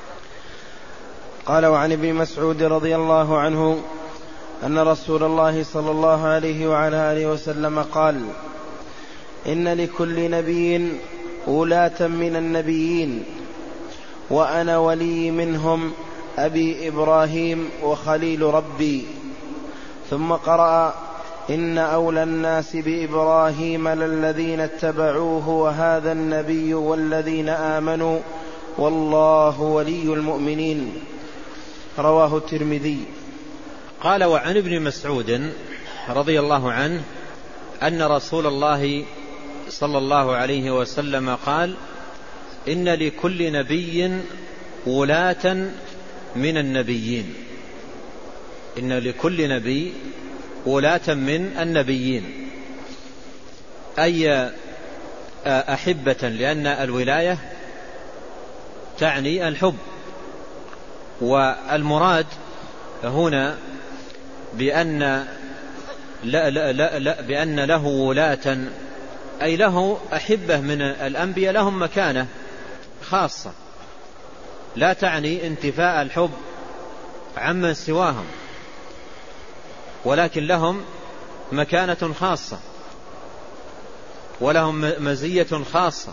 قال: وعن ابن مسعود رضي الله عنه أن رسول الله صلى الله عليه وعلى آله وسلم قال: إن لكل نبي ولاة من النبيين، وأنا ولي منهم أبي إبراهيم وخليل ربي. ثم قرأ: إن أولى الناس بإبراهيم للذين اتبعوه وهذا النبي والذين آمنوا والله ولي المؤمنين. رواه الترمذي. قال: وعن ابن مسعود رضي الله عنه أن رسول الله صلى الله عليه وسلم قال: إن لكل نبي ولاة من النبيين. إن لكل نبي ولاة من النبيين، أي أحبة، لأن الولاية تعني الحب. والمراد هنا بأن لا لا لا لا بأن له ولاة أي له أحبة من الأنبياء لهم مكانة خاصة، لا تعني انتفاء الحب عمن سواهم، ولكن لهم مكانة خاصة ولهم مزية خاصة.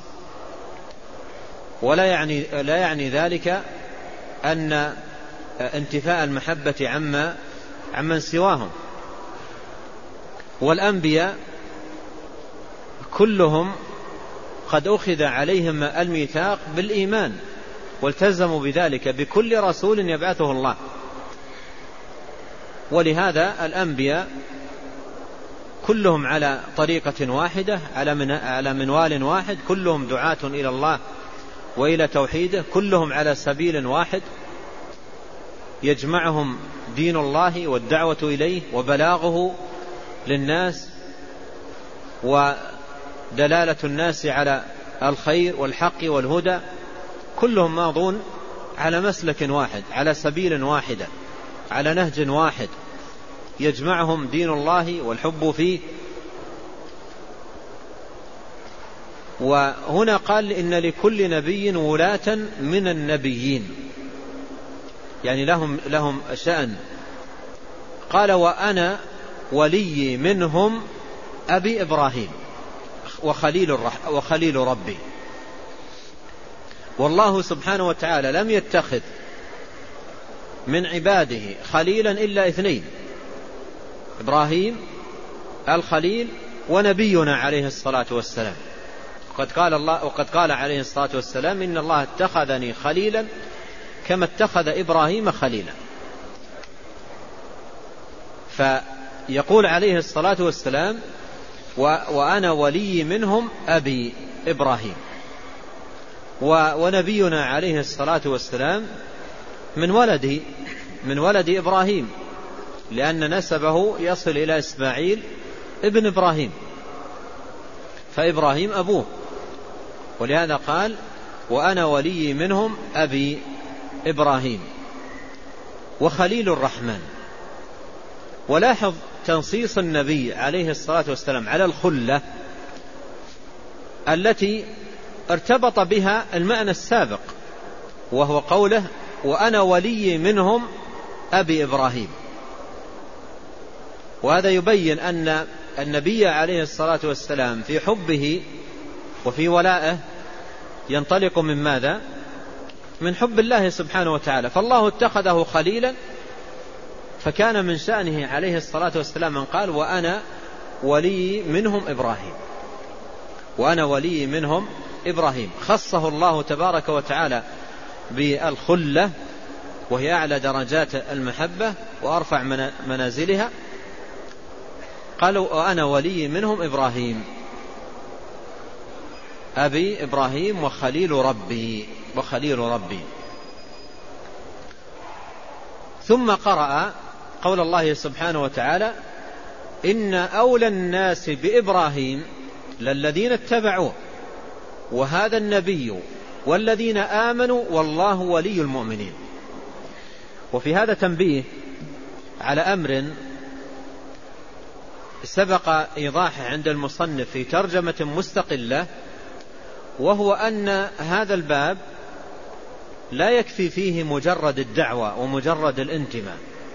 ولا يعني لا يعني ذلك أن انتفاء المحبة عما عمن سواهم. والأنبياء كلهم قد أخذ عليهم الميثاق بالإيمان والتزموا بذلك بكل رسول يبعثه الله. ولهذا الأنبياء كلهم على طريقة واحدة، على منوال واحد، كلهم دعاة إلى الله وإلى توحيده، كلهم على سبيل واحد يجمعهم دين الله والدعوة إليه وبلاغه للناس ودلالة الناس على الخير والحق والهدى. كلهم ماضون على مسلك واحد، على سبيل واحدة، على نهج واحد يجمعهم دين الله والحب فيه. وهنا قال إن لكل نبي ولاة من النبيين، يعني لهم, لهم شأن. قال وأنا ولي منهم أبي إبراهيم وخليل, وخليل ربي. والله سبحانه وتعالى لم يتخذ من عباده خليلا إلا اثنين، إبراهيم الخليل ونبينا عليه الصلاة والسلام. وقد قال, الله وقد قال عليه الصلاة والسلام إن الله اتخذني خليلا كما اتخذ إبراهيم خليلا. فيقول عليه الصلاة والسلام وأنا ولي منهم أبي إبراهيم، ونبينا عليه الصلاة والسلام من ولد من ولد إبراهيم، لأن نسبه يصل إلى إسماعيل ابن إبراهيم، فإبراهيم أبوه، ولهذا قال وأنا ولي منهم أبي إبراهيم وخليل الرحمن. ولاحظ تنصيص النبي عليه الصلاة والسلام على الخلة التي ارتبط بها المعنى السابق، وهو قوله وأنا ولي منهم أبي إبراهيم. وهذا يبين أن النبي عليه الصلاة والسلام في حبه وفي ولائه ينطلق من ماذا؟ من حب الله سبحانه وتعالى. فالله اتخذه خليلا، فكان من شأنه عليه الصلاة والسلام من قال وأنا ولي منهم إبراهيم، وأنا ولي منهم إبراهيم. خصه الله تبارك وتعالى بالخلة، وهي أعلى درجات المحبة وأرفع منازلها. قالوا وأنا ولي منهم إبراهيم أبي إبراهيم وخليل ربي وخليل ربي. ثم قرأ قول الله سبحانه وتعالى إن أولى الناس بإبراهيم للذين اتبعوه وهذا النبي والذين آمنوا والله ولي المؤمنين. وفي هذا تنبيه على أمر سبق إيضاحه عند المصنف في ترجمة مستقلة، وهو أن هذا الباب لا يكفي فيه مجرد الدعوة ومجرد الانتماء.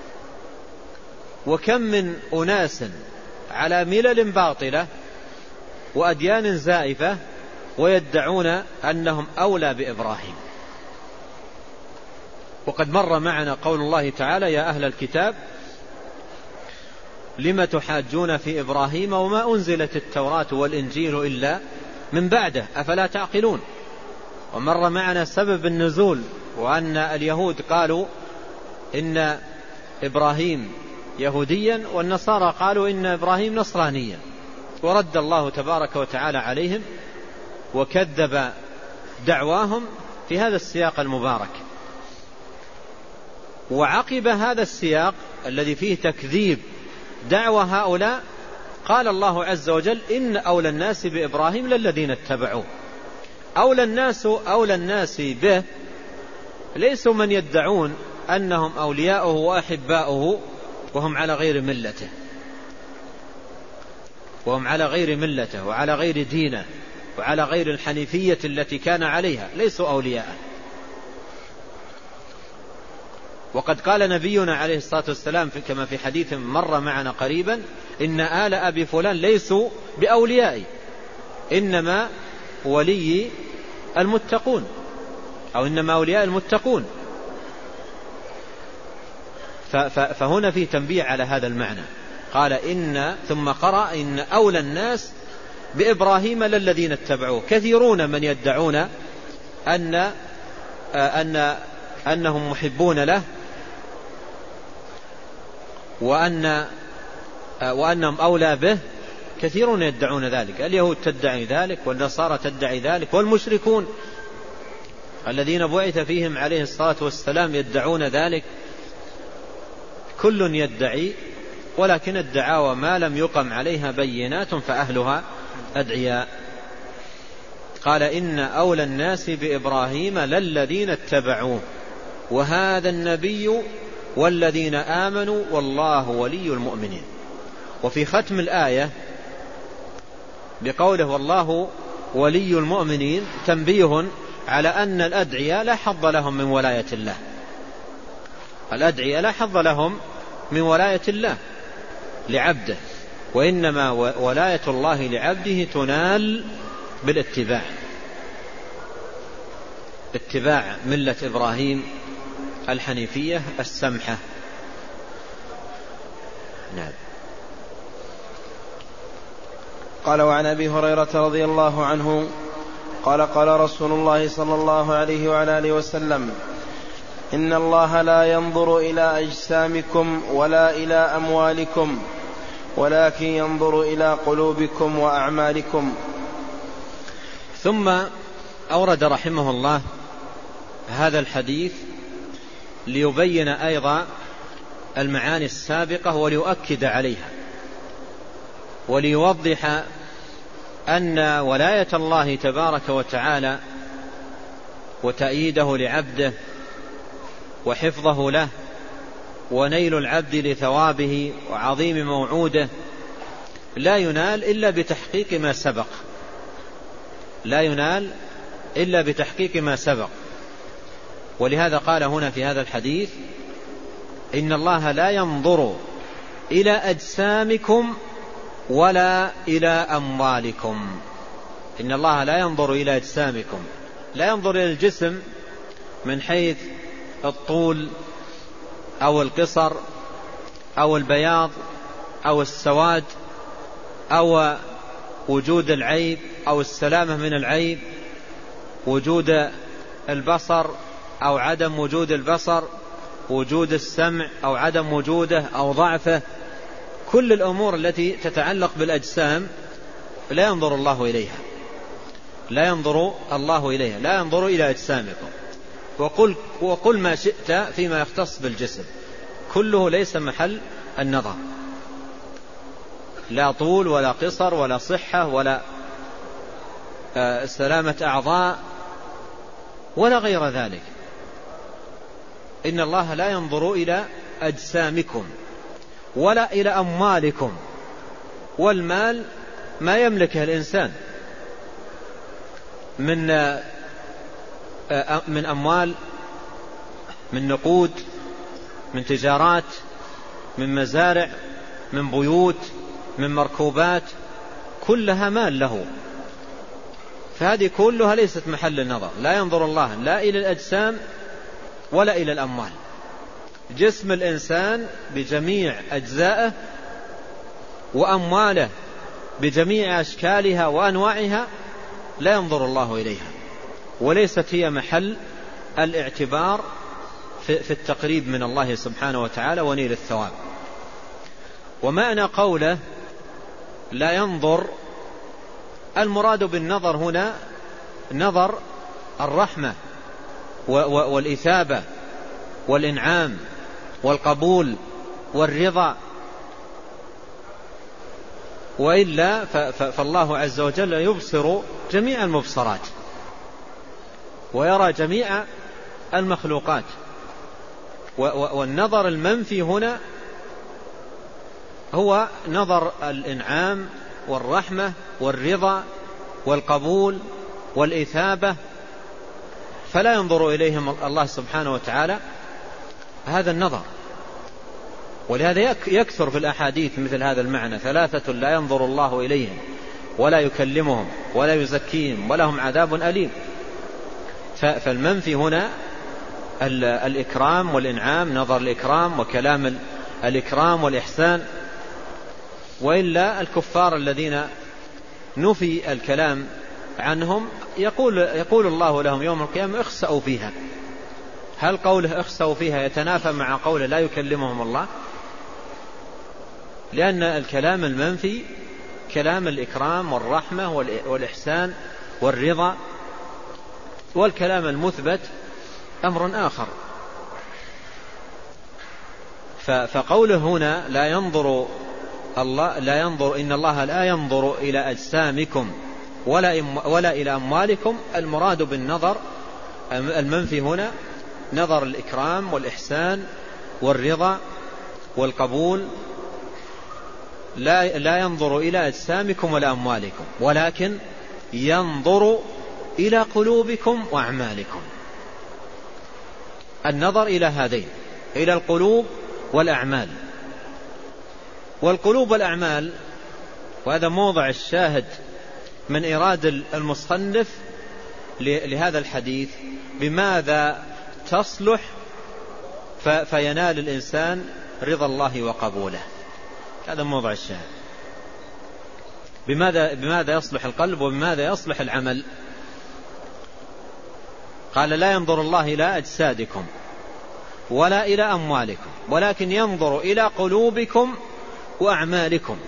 وكم من أناس على ملل باطلة وأديان زائفة ويدعون أنهم أولى بإبراهيم. وقد مر معنا قول الله تعالى يا أهل الكتاب لم تحاجون في إبراهيم وما أنزلت التوراة والإنجيل إلا من بعده أفلا تعقلون. ومر معنا سبب النزول، وأن اليهود قالوا إن إبراهيم يهوديا والنصارى قالوا إن إبراهيم نصرانيا، ورد الله تبارك وتعالى عليهم وكذب دعواهم في هذا السياق المبارك. وعقب هذا السياق الذي فيه تكذيب دعوى هؤلاء قال الله عز وجل إن أولى الناس بإبراهيم للذين اتبعوه. أولى الناس أولى الناس به ليسوا من يدعون أنهم أولياؤه وأحباؤه وهم على غير ملته وهم على غير ملته وعلى غير دينه وعلى غير الحنيفية التي كان عليها، ليسوا أولياءه. وقد قال نبينا عليه الصلاة والسلام كما في حديث مر معنا قريبا إن آل أبي فلان ليسوا بأوليائي إنما ولي المتقون أو إنما أولياء المتقون. فهنا في تنبيه على هذا المعنى. قال إن ثم قرأ إن أولى الناس بإبراهيم للذين اتبعوه. كثيرون من يدعون أن أن أنهم محبون له وأن وأنهم أولى به، كثيرون يدعون ذلك. اليهود تدعي ذلك، والنصارى تدعي ذلك، والمشركون الذين بعث فيهم عليه الصلاة والسلام يدعون ذلك. كل يدعي، ولكن الدعاوى ما لم يقم عليها بينات فأهلها أدعياء. قال إن أولى الناس بإبراهيم للذين اتبعوه وهذا النبي والذين آمنوا والله ولي المؤمنين. وفي ختم الآية بقوله والله ولي المؤمنين تنبيه على أن الأدعياء لا حظ لهم من ولاية الله. الأدعياء لا حظ لهم من ولاية الله لعبده، وإنما ولاية الله لعبده تنال بالاتباع، اتباع ملة إبراهيم الحنيفية السمحة. نعم. قال وعن أبي هريرة رضي الله عنه قال قال رسول الله صلى الله عليه وعلى آله وسلم إن الله لا ينظر إلى أجسامكم ولا إلى أموالكم ولكن ينظر إلى قلوبكم وأعمالكم. ثم أورد رحمه الله هذا الحديث ليبين أيضا المعاني السابقة وليؤكد عليها، وليوضح أن ولاية الله تبارك وتعالى وتأييده لعبده وحفظه له ونيل العبد لثوابه وعظيم موعوده لا ينال إلا بتحقيق ما سبق، لا ينال إلا بتحقيق ما سبق. ولهذا قال هنا في هذا الحديث إن الله لا ينظر إلى أجسامكم ولا إلى أموالكم. إن الله لا ينظر إلى أجسامكم، لا ينظر إلى الجسم من حيث الطول أو القصر أو البياض أو السواد أو وجود العيب أو السلامة من العيب، وجود البصر أو عدم وجود البصر، وجود السمع أو عدم وجوده أو ضعفه. كل الأمور التي تتعلق بالأجسام لا ينظر الله إليها، لا ينظر الله إليها، لا ينظر إلى أجسامكم. وقل, وقل ما شئت فيما يختص بالجسم، كله ليس محل النظر، لا طول ولا قصر ولا صحة ولا سلامة أعضاء ولا غير ذلك. إن الله لا ينظر إلى أجسامكم ولا إلى أموالكم. والمال ما يملكه الإنسان من من أموال، من نقود، من تجارات، من مزارع، من بيوت، من مركوبات، كلها مال له. فهذه كلها ليست محل النظر. لا ينظر الله لا إلى الأجسام ولا إلى الأموال. جسم الإنسان بجميع أجزائه وأمواله بجميع أشكالها وأنواعها لا ينظر الله إليها، وليست هي محل الاعتبار في التقريب من الله سبحانه وتعالى ونيل الثواب. ومعنى قوله لا ينظر، المراد بالنظر هنا نظر الرحمة والإثابة والإنعام والقبول والرضا، وإلا فالله عز وجل يبصر جميع المبصرات ويرى جميع المخلوقات. والنظر المنفي هنا هو نظر الإنعام والرحمة والرضا والقبول والإثابة، فلا ينظر إليهم الله سبحانه وتعالى هذا النظر. ولهذا يكثر في الأحاديث مثل هذا المعنى: ثلاثة لا ينظر الله إليهم ولا يكلمهم ولا يزكيهم ولهم عذاب أليم. فالمنفي هنا الإكرام والإنعام، نظر الإكرام وكلام الإكرام والإحسان. وإلا الكفار الذين نفي الكلام عنهم يقول, يقول الله لهم يوم القيامة اخسأوا فيها. هل قوله اخسأوا فيها يتنافى مع قوله لا يكلمهم الله؟ لأن الكلام المنفي كلام الإكرام والرحمة والإحسان والرضا، والكلام المثبت أمر آخر. فقوله هنا لا ينظر الله لا ينظر إن الله لا ينظر إلى أجسامكم ولا ولا إلى أموالكم، المراد بالنظر المنفي هنا نظر الإكرام والإحسان والرضا والقبول. لا لا ينظر إلى أجسامكم ولا أموالكم، ولكن ينظر إلى قلوبكم وأعمالكم. النظر إلى هذين، إلى القلوب والأعمال. والقلوب والأعمال، وهذا موضع الشاهد من إرادة المصنف لهذا الحديث، بماذا تصلح فينال الإنسان رضا الله وقبوله. هذا موضع الشاهد، بماذا, بماذا يصلح القلب وبماذا يصلح العمل. قال لا ينظر الله إلى أجسادكم ولا إلى أموالكم، ولكن ينظر إلى قلوبكم وأعمالكم.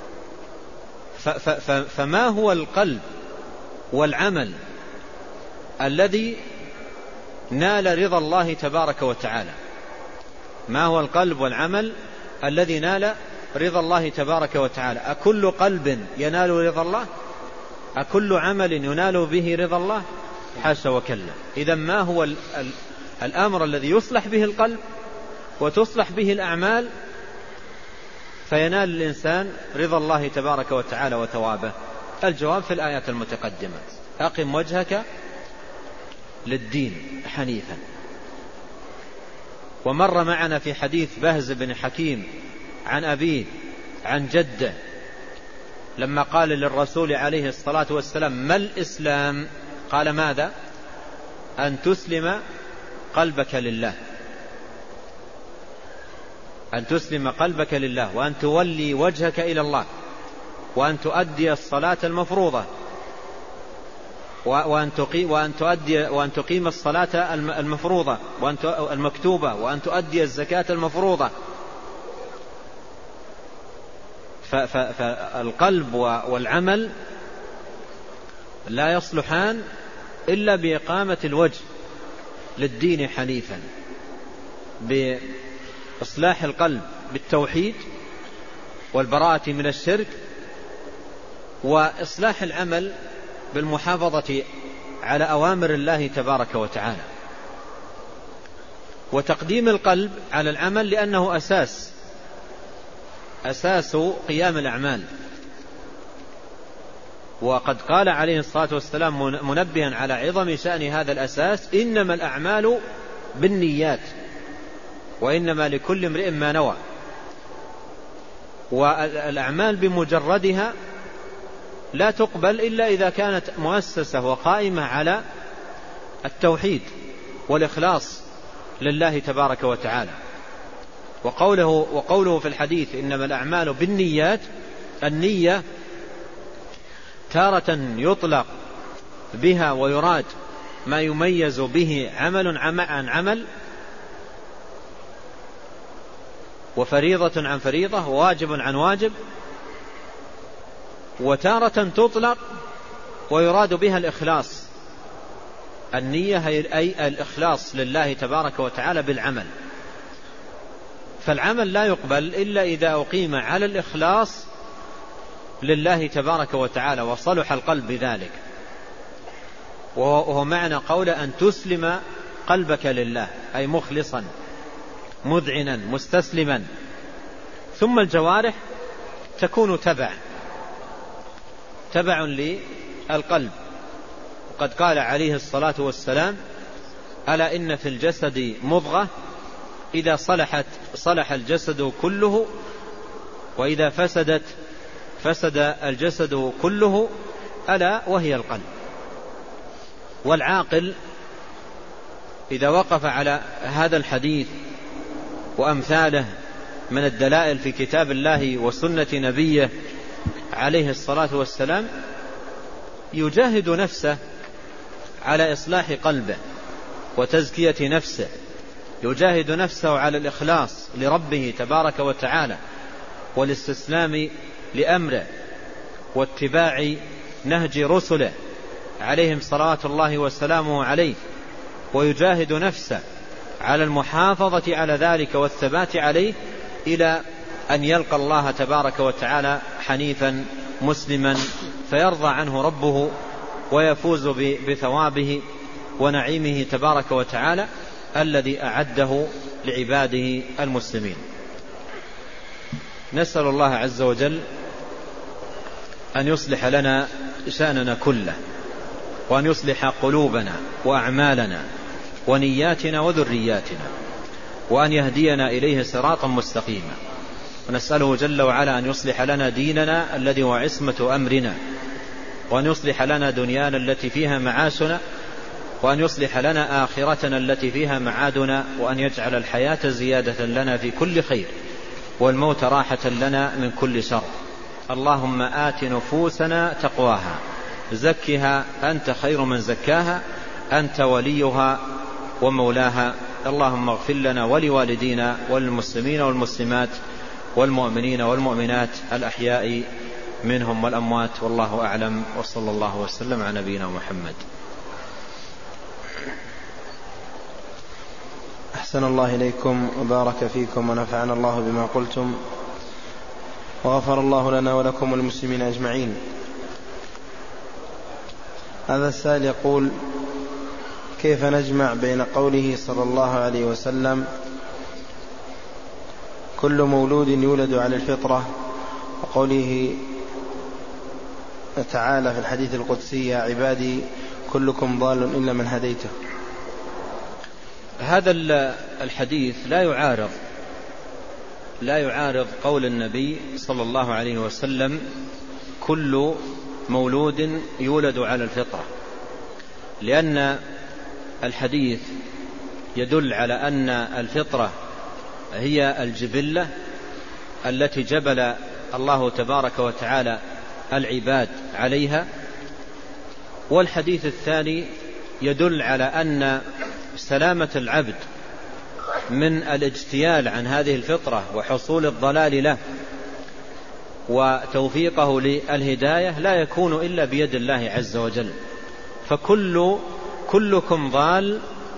فما هو القلب والعمل الذي نال رضا الله تبارك وتعالى؟ ما هو القلب والعمل الذي نال رضا الله تبارك وتعالى؟ أكل قلب ينال رضا الله؟ أكل عمل ينال به رضا الله؟ حاشا وكلا. إذا ما هو الأمر الذي يصلح به القلب وتصلح به الأعمال فينال الإنسان رضا الله تبارك وتعالى وثوابه؟ الجواب في الآيات المتقدمة: أقم وجهك للدين حنيفا. ومر معنا في حديث بهز بن حكيم عن أبيه عن جده لما قال للرسول عليه الصلاة والسلام: ما الإسلام؟ قال: ماذا؟ أن تسلم قلبك لله، أن تسلم قلبك لله، وأن تولي وجهك إلى الله، وأن تؤدي الصلاة المفروضة، وأن تقيم وأن تؤدي وأن تقيم الصلاة المفروضة وأن المكتوبة، وأن تؤدي الزكاة المفروضة. فالقلب والعمل لا يصلحان إلا بإقامة الوجه للدين حنيفا، بإصلاح القلب بالتوحيد والبراءة من الشرك، وإصلاح العمل بالمحافظة على أوامر الله تبارك وتعالى، وتقديم القلب على العمل لأنه أساس أساس قيام الأعمال. وقد قال عليه الصلاة والسلام منبها على عظم شأن هذا الأساس: إنما الأعمال بالنيات وإنما لكل امرئ ما نوى. والأعمال بمجردها لا تقبل إلا إذا كانت مؤسسة وقائمة على التوحيد والإخلاص لله تبارك وتعالى. وقوله, وقوله في الحديث: إنما الأعمال بالنيات، النية تارة يطلق بها ويراد ما يميز به عمل عن عمل، وفريضة عن فريضة، وواجب عن واجب. وتارة تطلق ويراد بها الإخلاص، النية أي الإخلاص لله تبارك وتعالى بالعمل. فالعمل لا يقبل إلا إذا أقيم على الإخلاص لله تبارك وتعالى وصلح القلب بذلك. وهو معنى قول أن تسلم قلبك لله، أي مخلصا مذعنا مستسلما. ثم الجوارح تكون تبع تبع للقلب. وقد قال عليه الصلاة والسلام: ألا إن في الجسد مضغة إذا صلحت صلح الجسد كله، وإذا فسدت فسد الجسد كله، ألا وهي القلب. والعاقل إذا وقف على هذا الحديث وأمثاله من الدلائل في كتاب الله وسنة نبيه عليه الصلاة والسلام يجاهد نفسه على إصلاح قلبه وتزكية نفسه، يجاهد نفسه على الإخلاص لربه تبارك وتعالى، والاستسلام لأمره واتباع نهج رسله عليهم صلوات الله وسلامه عليه، ويجاهد نفسه على المحافظة على ذلك والثبات عليه إلى أن يلقى الله تبارك وتعالى حنيفا مسلما فيرضى عنه ربه ويفوز بثوابه ونعيمه تبارك وتعالى الذي أعده لعباده المسلمين. نسأل الله عز وجل أن يصلح لنا شأننا كله، وأن يصلح قلوبنا وأعمالنا ونياتنا وذرياتنا، وأن يهدينا إليه صراطا مستقيما. ونسأله جل وعلا أن يصلح لنا ديننا الذي هو عصمة أمرنا، وأن يصلح لنا دنيانا التي فيها معاشنا، وأن يصلح لنا آخرتنا التي فيها معادنا، وأن يجعل الحياة زيادة لنا في كل خير والموت راحة لنا من كل شر. اللهم آت نفوسنا تقواها زكها أنت خير من زكاها أنت وليها ومولاها. اللهم اغفر لنا ولوالدينا والمسلمين والمسلمات والمؤمنين والمؤمنات الأحياء منهم والأموات، والله أعلم، وصلى الله وسلم على نبينا محمد. أحسن الله إليكم وبارك فيكم ونفعنا الله بما قلتم، وغفر الله لنا ولكم والمسلمين أجمعين. هذا السائل يقول: كيف نجمع بين قوله صلى الله عليه وسلم كل مولود يولد على الفطرة وقوله تعالى في الحديث القدسي: يا عبادي كلكم ضال إلا من هديته؟ هذا الحديث لا يعارض لا يعارض قول النبي صلى الله عليه وسلم: كل مولود يولد على الفطرة، لأن الحديث يدل على أن الفطرة هي الجبلة التي جبل الله تبارك وتعالى العباد عليها. والحديث الثاني يدل على أن سلامة العبد من الاجتيال عن هذه الفطرة وحصول الضلال له وتوفيقه للهداية لا يكون إلا بيد الله عز وجل. فكل كلكم ضال،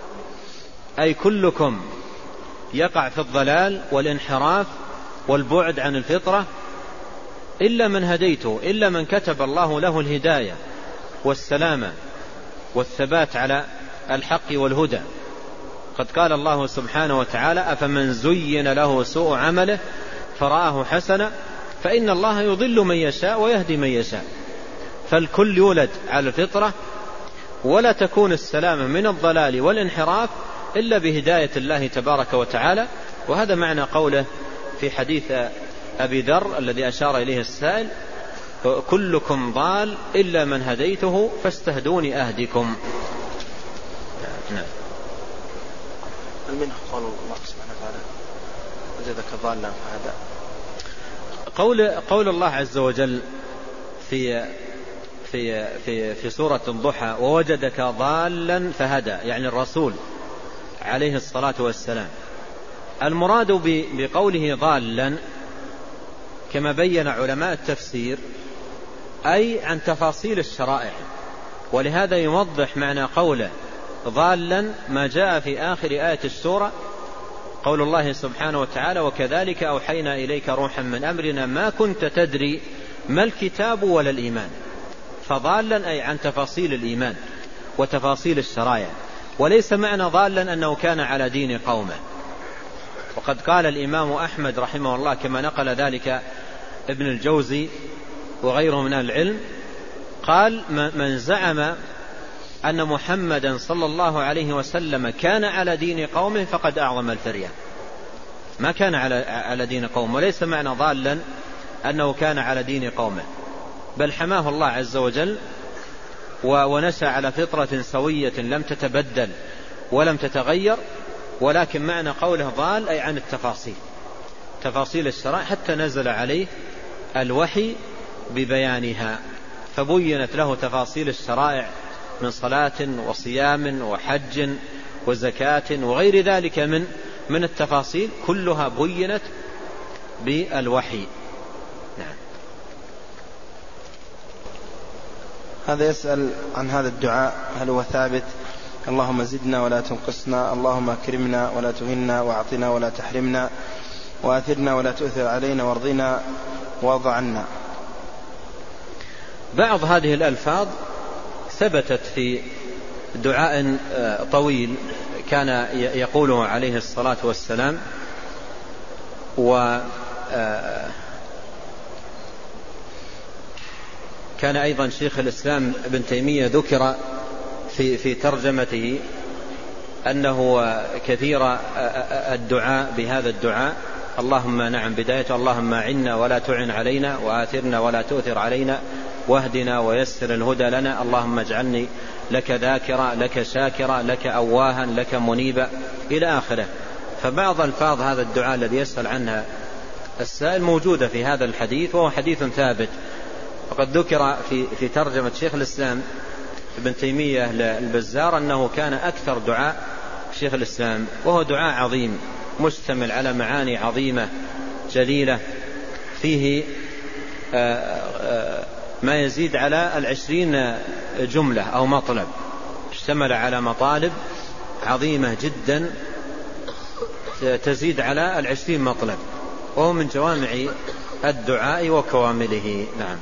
أي كلكم يقع في الضلال والانحراف والبعد عن الفطرة إلا من هديته، إلا من كتب الله له الهداية والسلامة والثبات على الحق والهدى. قد قال الله سبحانه وتعالى: أفمن زين له سوء عمله فرآه حسنا فإن الله يضل من يشاء ويهدي من يشاء. فالكل يولد على الفطرة، ولا تكون السلامة من الضلال والانحراف إلا بهداية الله تبارك وتعالى. وهذا معنى قوله في حديث أبي ذر الذي أشار إليه السائل: كلكم ضال إلا من هديته فاستهدوني أهدكم. نعم. منه قول الله سبحانه وتعالى: وجدك ضالا فهدى. قول قول الله عز وجل في في في في سورة الضحى: ووجدك ضالا فهدى، يعني الرسول عليه الصلاة والسلام. المراد بقوله ضالا كما بين علماء التفسير أي عن تفاصيل الشرائع، ولهذا يوضح معنى قوله ضالا ما جاء في آخر آية السورة، قول الله سبحانه وتعالى: وكذلك أوحينا إليك روحا من أمرنا ما كنت تدري ما الكتاب ولا الإيمان. فضالا أي عن تفاصيل الإيمان وتفاصيل الشرائع، وليس معنى ضالا أنه كان على دين قومه. وقد قال الإمام أحمد رحمه الله كما نقل ذلك ابن الجوزي وغيره من العلم، قال: من زعم أن محمدا صلى الله عليه وسلم كان على دين قومه فقد أعظم الفرية. ما كان على دين قومه، وليس معنى ضالا أنه كان على دين قومه، بل حماه الله عز وجل ونشأ على فطرة سوية لم تتبدل ولم تتغير. ولكن معنى قوله ضال أي عن التفاصيل، تفاصيل الشرائع، حتى نزل عليه الوحي ببيانها، فبينت له تفاصيل الشرائع من صلاة وصيام وحج وزكاة وغير ذلك من من التفاصيل، كلها بينت بالوحي هذا يسأل عن هذا الدعاء هل هو ثابت؟ اللهم زدنا ولا تنقصنا، اللهم أكرمنا ولا تهنا، وأعطنا ولا تحرمنا، وآثرنا ولا تؤثر علينا، وارضنا وارض عنا. بعض هذه الألفاظ ثبتت في دعاء طويل كان يقوله عليه الصلاة والسلام، و كان أيضا شيخ الإسلام ابن تيمية ذكر في في ترجمته أنه كثير الدعاء بهذا الدعاء، اللهم نعم بداية اللهم عنا ولا تعن علينا، وآثرنا ولا تؤثر علينا، واهدنا ويسر الهدى لنا، اللهم اجعلني لك ذاكرا لك شاكرا لك أواها لك منيبا إلى آخره. فبعض الفاظ هذا الدعاء الذي يسأل عنها السائل موجودة في هذا الحديث، وهو حديث ثابت. وقد ذكر في في ترجمة شيخ الإسلام ابن تيمية للبزار أنه كان أكثر دعاء شيخ الإسلام، وهو دعاء عظيم مشتمل على معاني عظيمة جليلة، فيه ما يزيد على العشرين جملة أو مطلب، اشتمل على مطالب عظيمة جدا تزيد على العشرين مطلب، وهو من جوامع الدعاء وكوامله. نعم.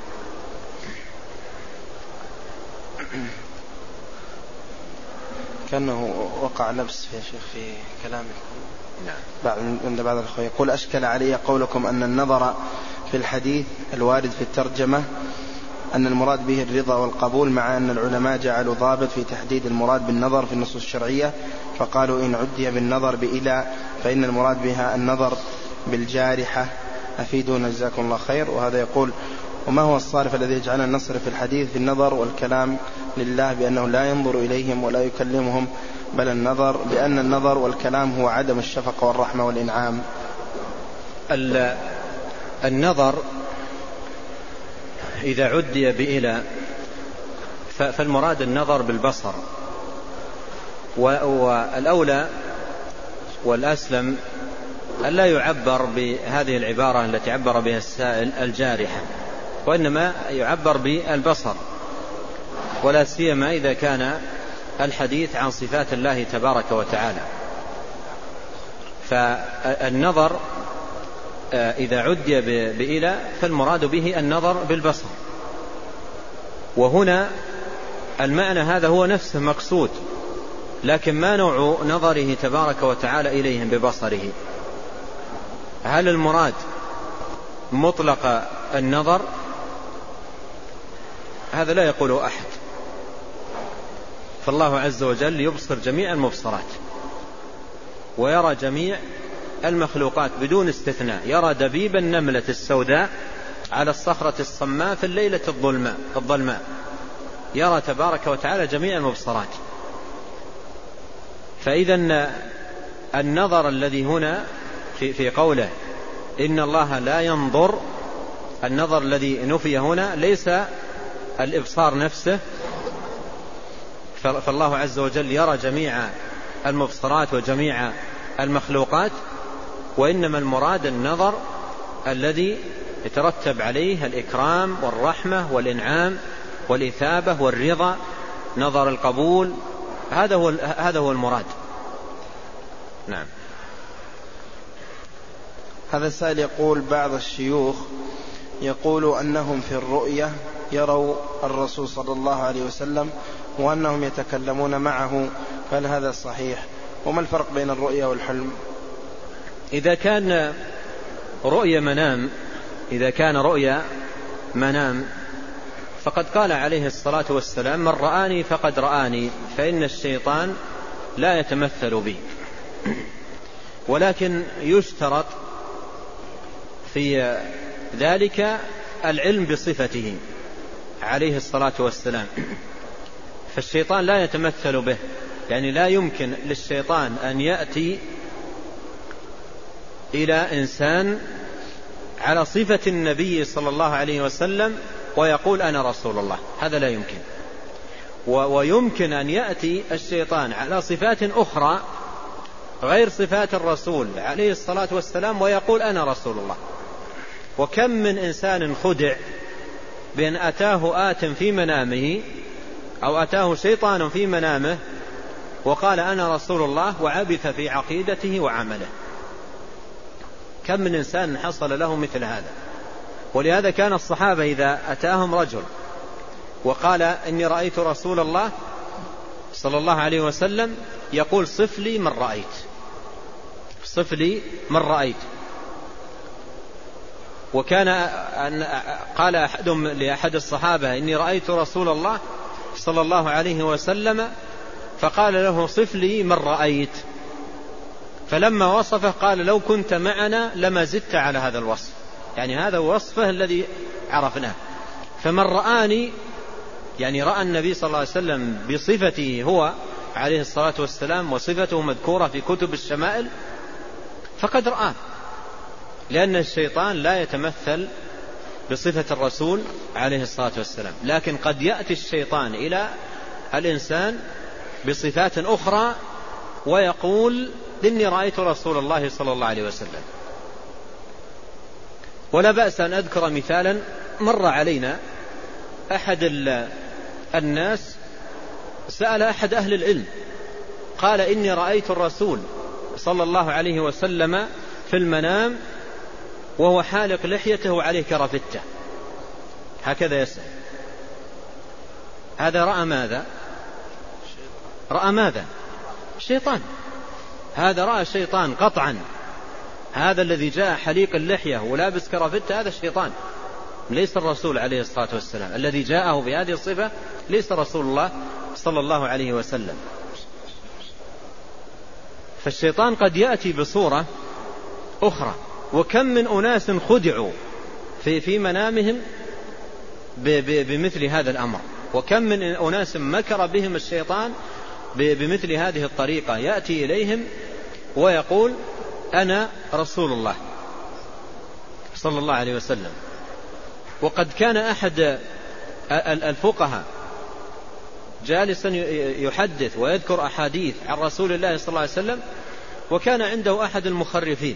كأنه وقع لبس في شيخ في كلامكم. نعم. بعض عند بعض الأخوة يقول أشكل علي قولكم أن النظر في الحديث الوارد في الترجمة أن المراد به الرضا والقبول، مع أن العلماء جعلوا ضابط في تحديد المراد بالنظر في النصوص الشرعية، فقالوا إن عدي بالنظر بإلى فإن المراد بها النظر بالجارحة. أفيدونا جزاكم الله خير. وهذا يقول وما هو الصارف الذي يجعلنا نصرف الحديث في النظر والكلام لله بأنه لا ينظر إليهم ولا يكلمهم، بل النظر بأن النظر والكلام هو عدم الشفقة والرحمة والإنعام؟ النظر إذا عدي بإلى فالمراد النظر بالبصر، والأولى والأسلم أن لا يعبر بهذه العبارة التي عبر بها السائل الجارحة، وإنما يعبر بالبصر، ولا سيما إذا كان الحديث عن صفات الله تبارك وتعالى. فالنظر إذا عدي بإلى فالمراد به النظر بالبصر، وهنا المعنى هذا هو نفسه مقصود، لكن ما نوع نظره تبارك وتعالى إليهم ببصره؟ هل المراد مطلق النظر؟ هذا لا يقوله أحد، فالله عز وجل يبصر جميع المبصرات ويرى جميع المخلوقات بدون استثناء، يرى دبيب النملة السوداء على الصخرة الصماء في الليلة الظلماء الظلماء، يرى تبارك وتعالى جميع المبصرات. فإذا النظر الذي هنا في, في قوله إن الله لا ينظر، النظر الذي نفي هنا ليس الإبصار نفسه، فالله عز وجل يرى جميع المبصرات وجميع المخلوقات، وإنما المراد النظر الذي يترتب عليه الإكرام والرحمة والإنعام والإثابة والرضا، نظر القبول، هذا هو هذا هو المراد. نعم. هذا السائل يقول بعض الشيوخ يقول أنهم في الرؤية يروا الرسول صلى الله عليه وسلم وأنهم يتكلمون معه، فهل هذا صحيح؟ وما الفرق بين الرؤية والحلم؟ إذا كان رؤية منام إذا كان رؤيا منام فقد قال عليه الصلاة والسلام من رآني فقد رآني، فإن الشيطان لا يتمثل بي. ولكن يشترط في ذلك العلم بصفته عليه الصلاة والسلام، فالشيطان لا يتمثل به، يعني لا يمكن للشيطان أن يأتي إلى إنسان على صفة النبي صلى الله عليه وسلم ويقول أنا رسول الله، هذا لا يمكن. ويمكن أن يأتي الشيطان على صفات أخرى غير صفات الرسول عليه الصلاة والسلام ويقول أنا رسول الله. وكم من إنسان خدع بأن أتاه آت في منامه أو أتاه شيطان في منامه وقال أنا رسول الله وعبث في عقيدته وعمله. كم من إنسان حصل له مثل هذا. ولهذا كان الصحابة إذا أتاهم رجل وقال إني رأيت رسول الله صلى الله عليه وسلم يقول صف لي من رأيت، صف لي من رأيت. وكان أن قال أحدهم لأحد الصحابة إني رأيت رسول الله صلى الله عليه وسلم فقال له صف لي من رأيت، فلما وصفه قال لو كنت معنا لما زدت على هذا الوصف، يعني هذا وصفه الذي عرفناه. فمن رآني يعني رأى النبي صلى الله عليه وسلم بصفته هو عليه الصلاة والسلام وصفته مذكورة في كتب الشمائل فقد رآه، لأن الشيطان لا يتمثل بصفة الرسول عليه الصلاة والسلام، لكن قد يأتي الشيطان إلى الإنسان بصفات أخرى ويقول إني رأيت رسول الله صلى الله عليه وسلم. ولا بأس أن أذكر مثالا مر علينا. أحد الناس سأل أحد أهل العلم قال إني رأيت الرسول صلى الله عليه وسلم في المنام وهو حالق لحيته وعليه كرافتة، هكذا يسأل. هذا رأى ماذا؟ رأى ماذا؟ الشيطان. هذا رأى الشيطان قطعا. هذا الذي جاء حليق اللحية ولابس كرافتة هذا الشيطان، ليس الرسول عليه الصلاة والسلام. الذي جاءه بهذه الصفة ليس رسول الله صلى الله عليه وسلم. فالشيطان قد يأتي بصورة أخرى. وكم من أناس خدعوا في, في منامهم بمثل هذا الأمر، وكم من أناس مكر بهم الشيطان بمثل هذه الطريقة. يأتي إليهم ويقول أنا رسول الله صلى الله عليه وسلم. وقد كان أحد الفقهاء جالسا يحدث ويذكر أحاديث عن رسول الله صلى الله عليه وسلم، وكان عنده أحد المخرفين،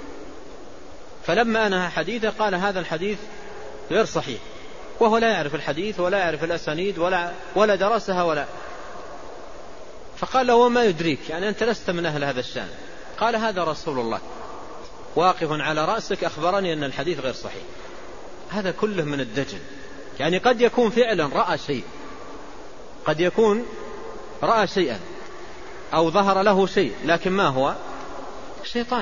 فلما أنهى حديثه قال هذا الحديث غير صحيح، وهو لا يعرف الحديث ولا يعرف الأسانيد ولا, ولا درسها ولا. فقال له وما يدريك، يعني أنت لست من أهل هذا الشأن. قال هذا رسول الله واقف على رأسك أخبرني أن الحديث غير صحيح. هذا كله من الدجل. يعني قد يكون فعلا رأى شيء، قد يكون رأى شيئا أو ظهر له شيء، لكن ما هو؟ الشيطان.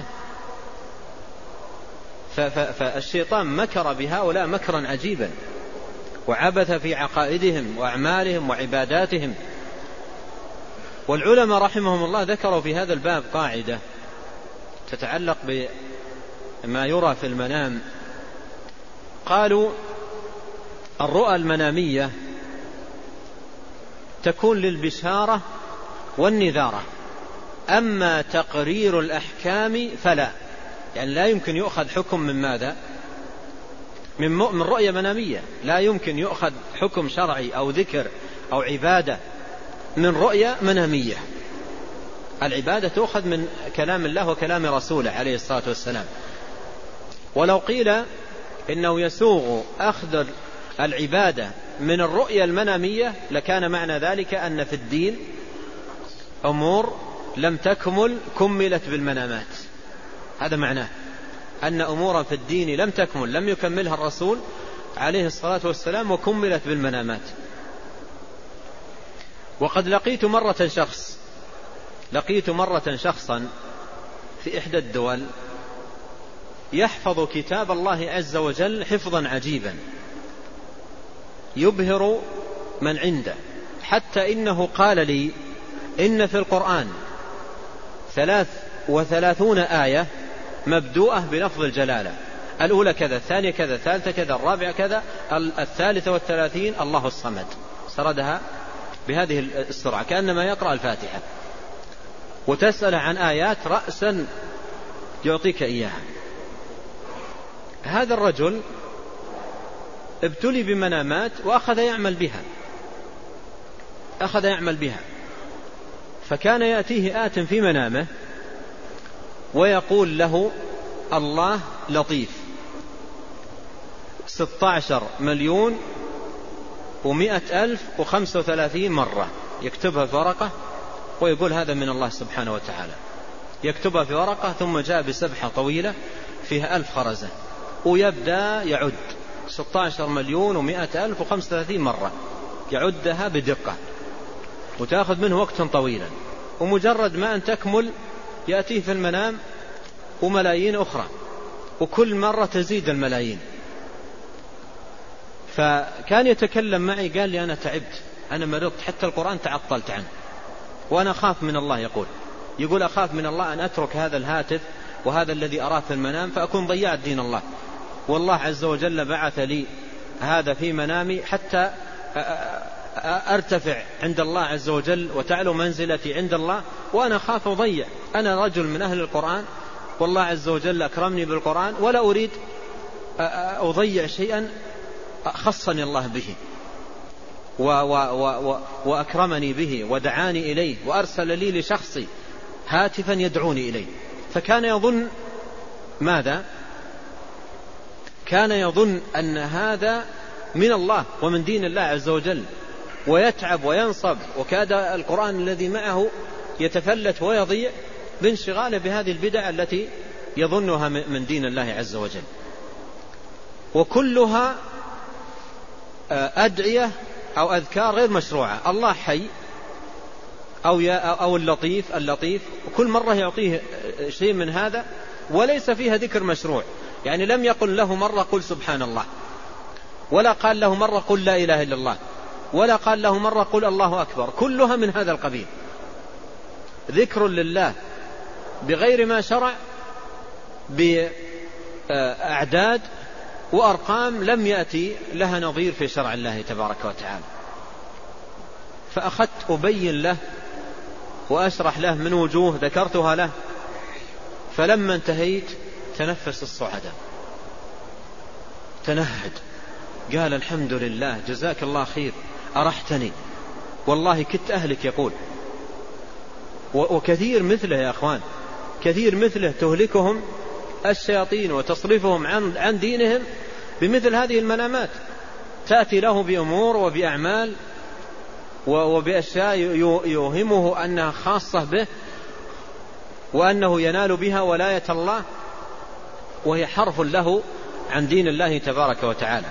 فالشيطان مكر بهؤلاء مكرا عجيبا وعبث في عقائدهم وأعمالهم وعباداتهم. والعلماء رحمهم الله ذكروا في هذا الباب قاعدة تتعلق بما يرى في المنام. قالوا الرؤى المنامية تكون للبشارة والنذارة، أما تقرير الأحكام فلا، يعني لا يمكن يؤخذ حكم من ماذا؟ من, من رؤية منامية. لا يمكن يؤخذ حكم شرعي أو ذكر أو عبادة من رؤية منامية. العبادة تؤخذ من كلام الله وكلام رسوله عليه الصلاة والسلام. ولو قيل إنه يسوغ أخذ العبادة من الرؤية المنامية لكان معنى ذلك أن في الدين أمور لم تكمل كملت بالمنامات. هذا معناه أن أمورا في الدين لم تكمل، لم يكملها الرسول عليه الصلاة والسلام وكملت بالمنامات. وقد لقيت مرة شخص لقيت مرة شخصا في إحدى الدول يحفظ كتاب الله عز وجل حفظا عجيبا يبهر من عنده، حتى إنه قال لي إن في القرآن ثلاث وثلاثون آية مبدوءة بلفظ الجلالة، الأولى كذا، الثانية كذا، الثالثة كذا، الرابعة كذا، الثالثة والثلاثين الله الصمد. سردها بهذه السرعة كأنما يقرأ الفاتحة، وتسأل عن آيات رأسا يعطيك إياها. هذا الرجل ابتلي بمنامات وأخذ يعمل بها أخذ يعمل بها فكان يأتيه آت في منامه ويقول له الله لطيف ستة عشر مليون ومائة ألف وخمسة وثلاثين مرة يكتبها في ورقة ويقول هذا من الله سبحانه وتعالى. يكتبها في ورقة ثم جاء بسبحة طويلة فيها ألف خرزة ويبدأ يعد ستة عشر مليون ومائة ألف وخمسة وثلاثين مرة، يعدها بدقة وتأخذ منه وقتا طويلا، ومجرد ما أن تكمل يأتيه في المنام وملايين أخرى، وكل مرة تزيد الملايين. فكان يتكلم معي قال لي أنا تعبت، أنا مرضت، حتى القرآن تعطلت عنه، وأنا أخاف من الله. يقول يقول أخاف من الله أن أترك هذا الهاتف وهذا الذي أراه في المنام فأكون ضيعت دين الله. والله عز وجل بعث لي هذا في منامي حتى أرتفع عند الله عز وجل وتعلو منزلتي عند الله، وأنا أخاف أضيع. أنا رجل من أهل القرآن والله عز وجل أكرمني بالقرآن، ولا أريد أضيع شيئا خصني الله به و و و وأكرمني به ودعاني إليه وأرسل لي لشخصي هاتفا يدعوني إليه. فكان يظن ماذا؟ كان يظن أن هذا من الله ومن دين الله عز وجل، ويتعب وينصب، وكاد القرآن الذي معه يتفلت ويضيع بانشغاله بهذه البدع التي يظنها من دين الله عز وجل. وكلها أدعية أو أذكار غير مشروعة. الله حي أو, أو اللطيف اللطيف وكل مرة يعطيه شيء من هذا وليس فيها ذكر مشروع. يعني لم يقل له مرة قل سبحان الله، ولا قال له مرة قل لا إله إلا الله، ولا قال له مرة قل الله أكبر، كلها من هذا القبيل، ذكر لله بغير ما شرع، بأعداد وأرقام لم يأتي لها نظير في شرع الله تبارك وتعالى. فأخذت أبين له وأشرح له من وجوه ذكرتها له، فلما انتهيت تنفس الصعداء، تنهد، قال الحمد لله جزاك الله خير أرحتني، والله كنت أهلك. يقول وكثير مثله يا أخوان، كثير مثله تهلكهم الشياطين وتصرفهم عن, عن دينهم بمثل هذه المنامات. تأتي له بأمور وبأعمال وبأشياء يوهمه أنها خاصة به وأنه ينال بها ولاية الله، وهي حرف له عن دين الله تبارك وتعالى.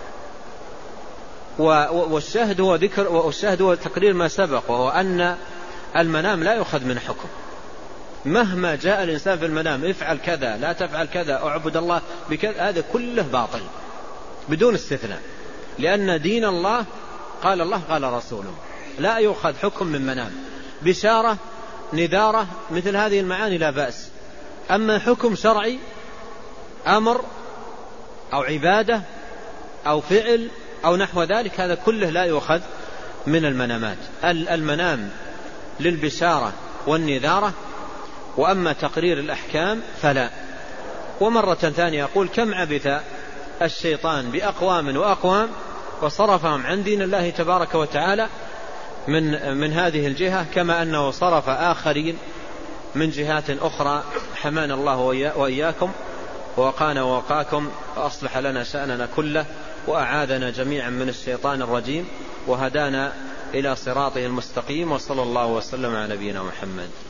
والشاهد هو ذكر والشاهد هو تقرير ما سبق، وهو أن المنام لا يؤخذ من حكم. مهما جاء الإنسان في المنام افعل كذا لا تفعل كذا اعبد الله بكذا، هذا كله باطل بدون استثناء، لأن دين الله قال الله قال رسوله، لا يؤخذ حكم من منام. بشارة نذارة مثل هذه المعاني لا بأس، أما حكم شرعي أمر أو عبادة أو فعل أو نحو ذلك هذا كله لا يؤخذ من المنامات. المنام للبشارة والنذارة، وأما تقرير الأحكام فلا. ومرة ثانية يقول كم عبث الشيطان بأقوام وأقوام وصرفهم عن دين الله تبارك وتعالى من, من هذه الجهة، كما أنه صرف آخرين من جهات أخرى. حمانا الله وإياكم ووقانا ووقاكم وأصلح لنا شأننا كله، وأعاذنا جميعا من الشيطان الرجيم، وهدانا إلى صراطه المستقيم، وصلى الله وسلم على نبينا محمد.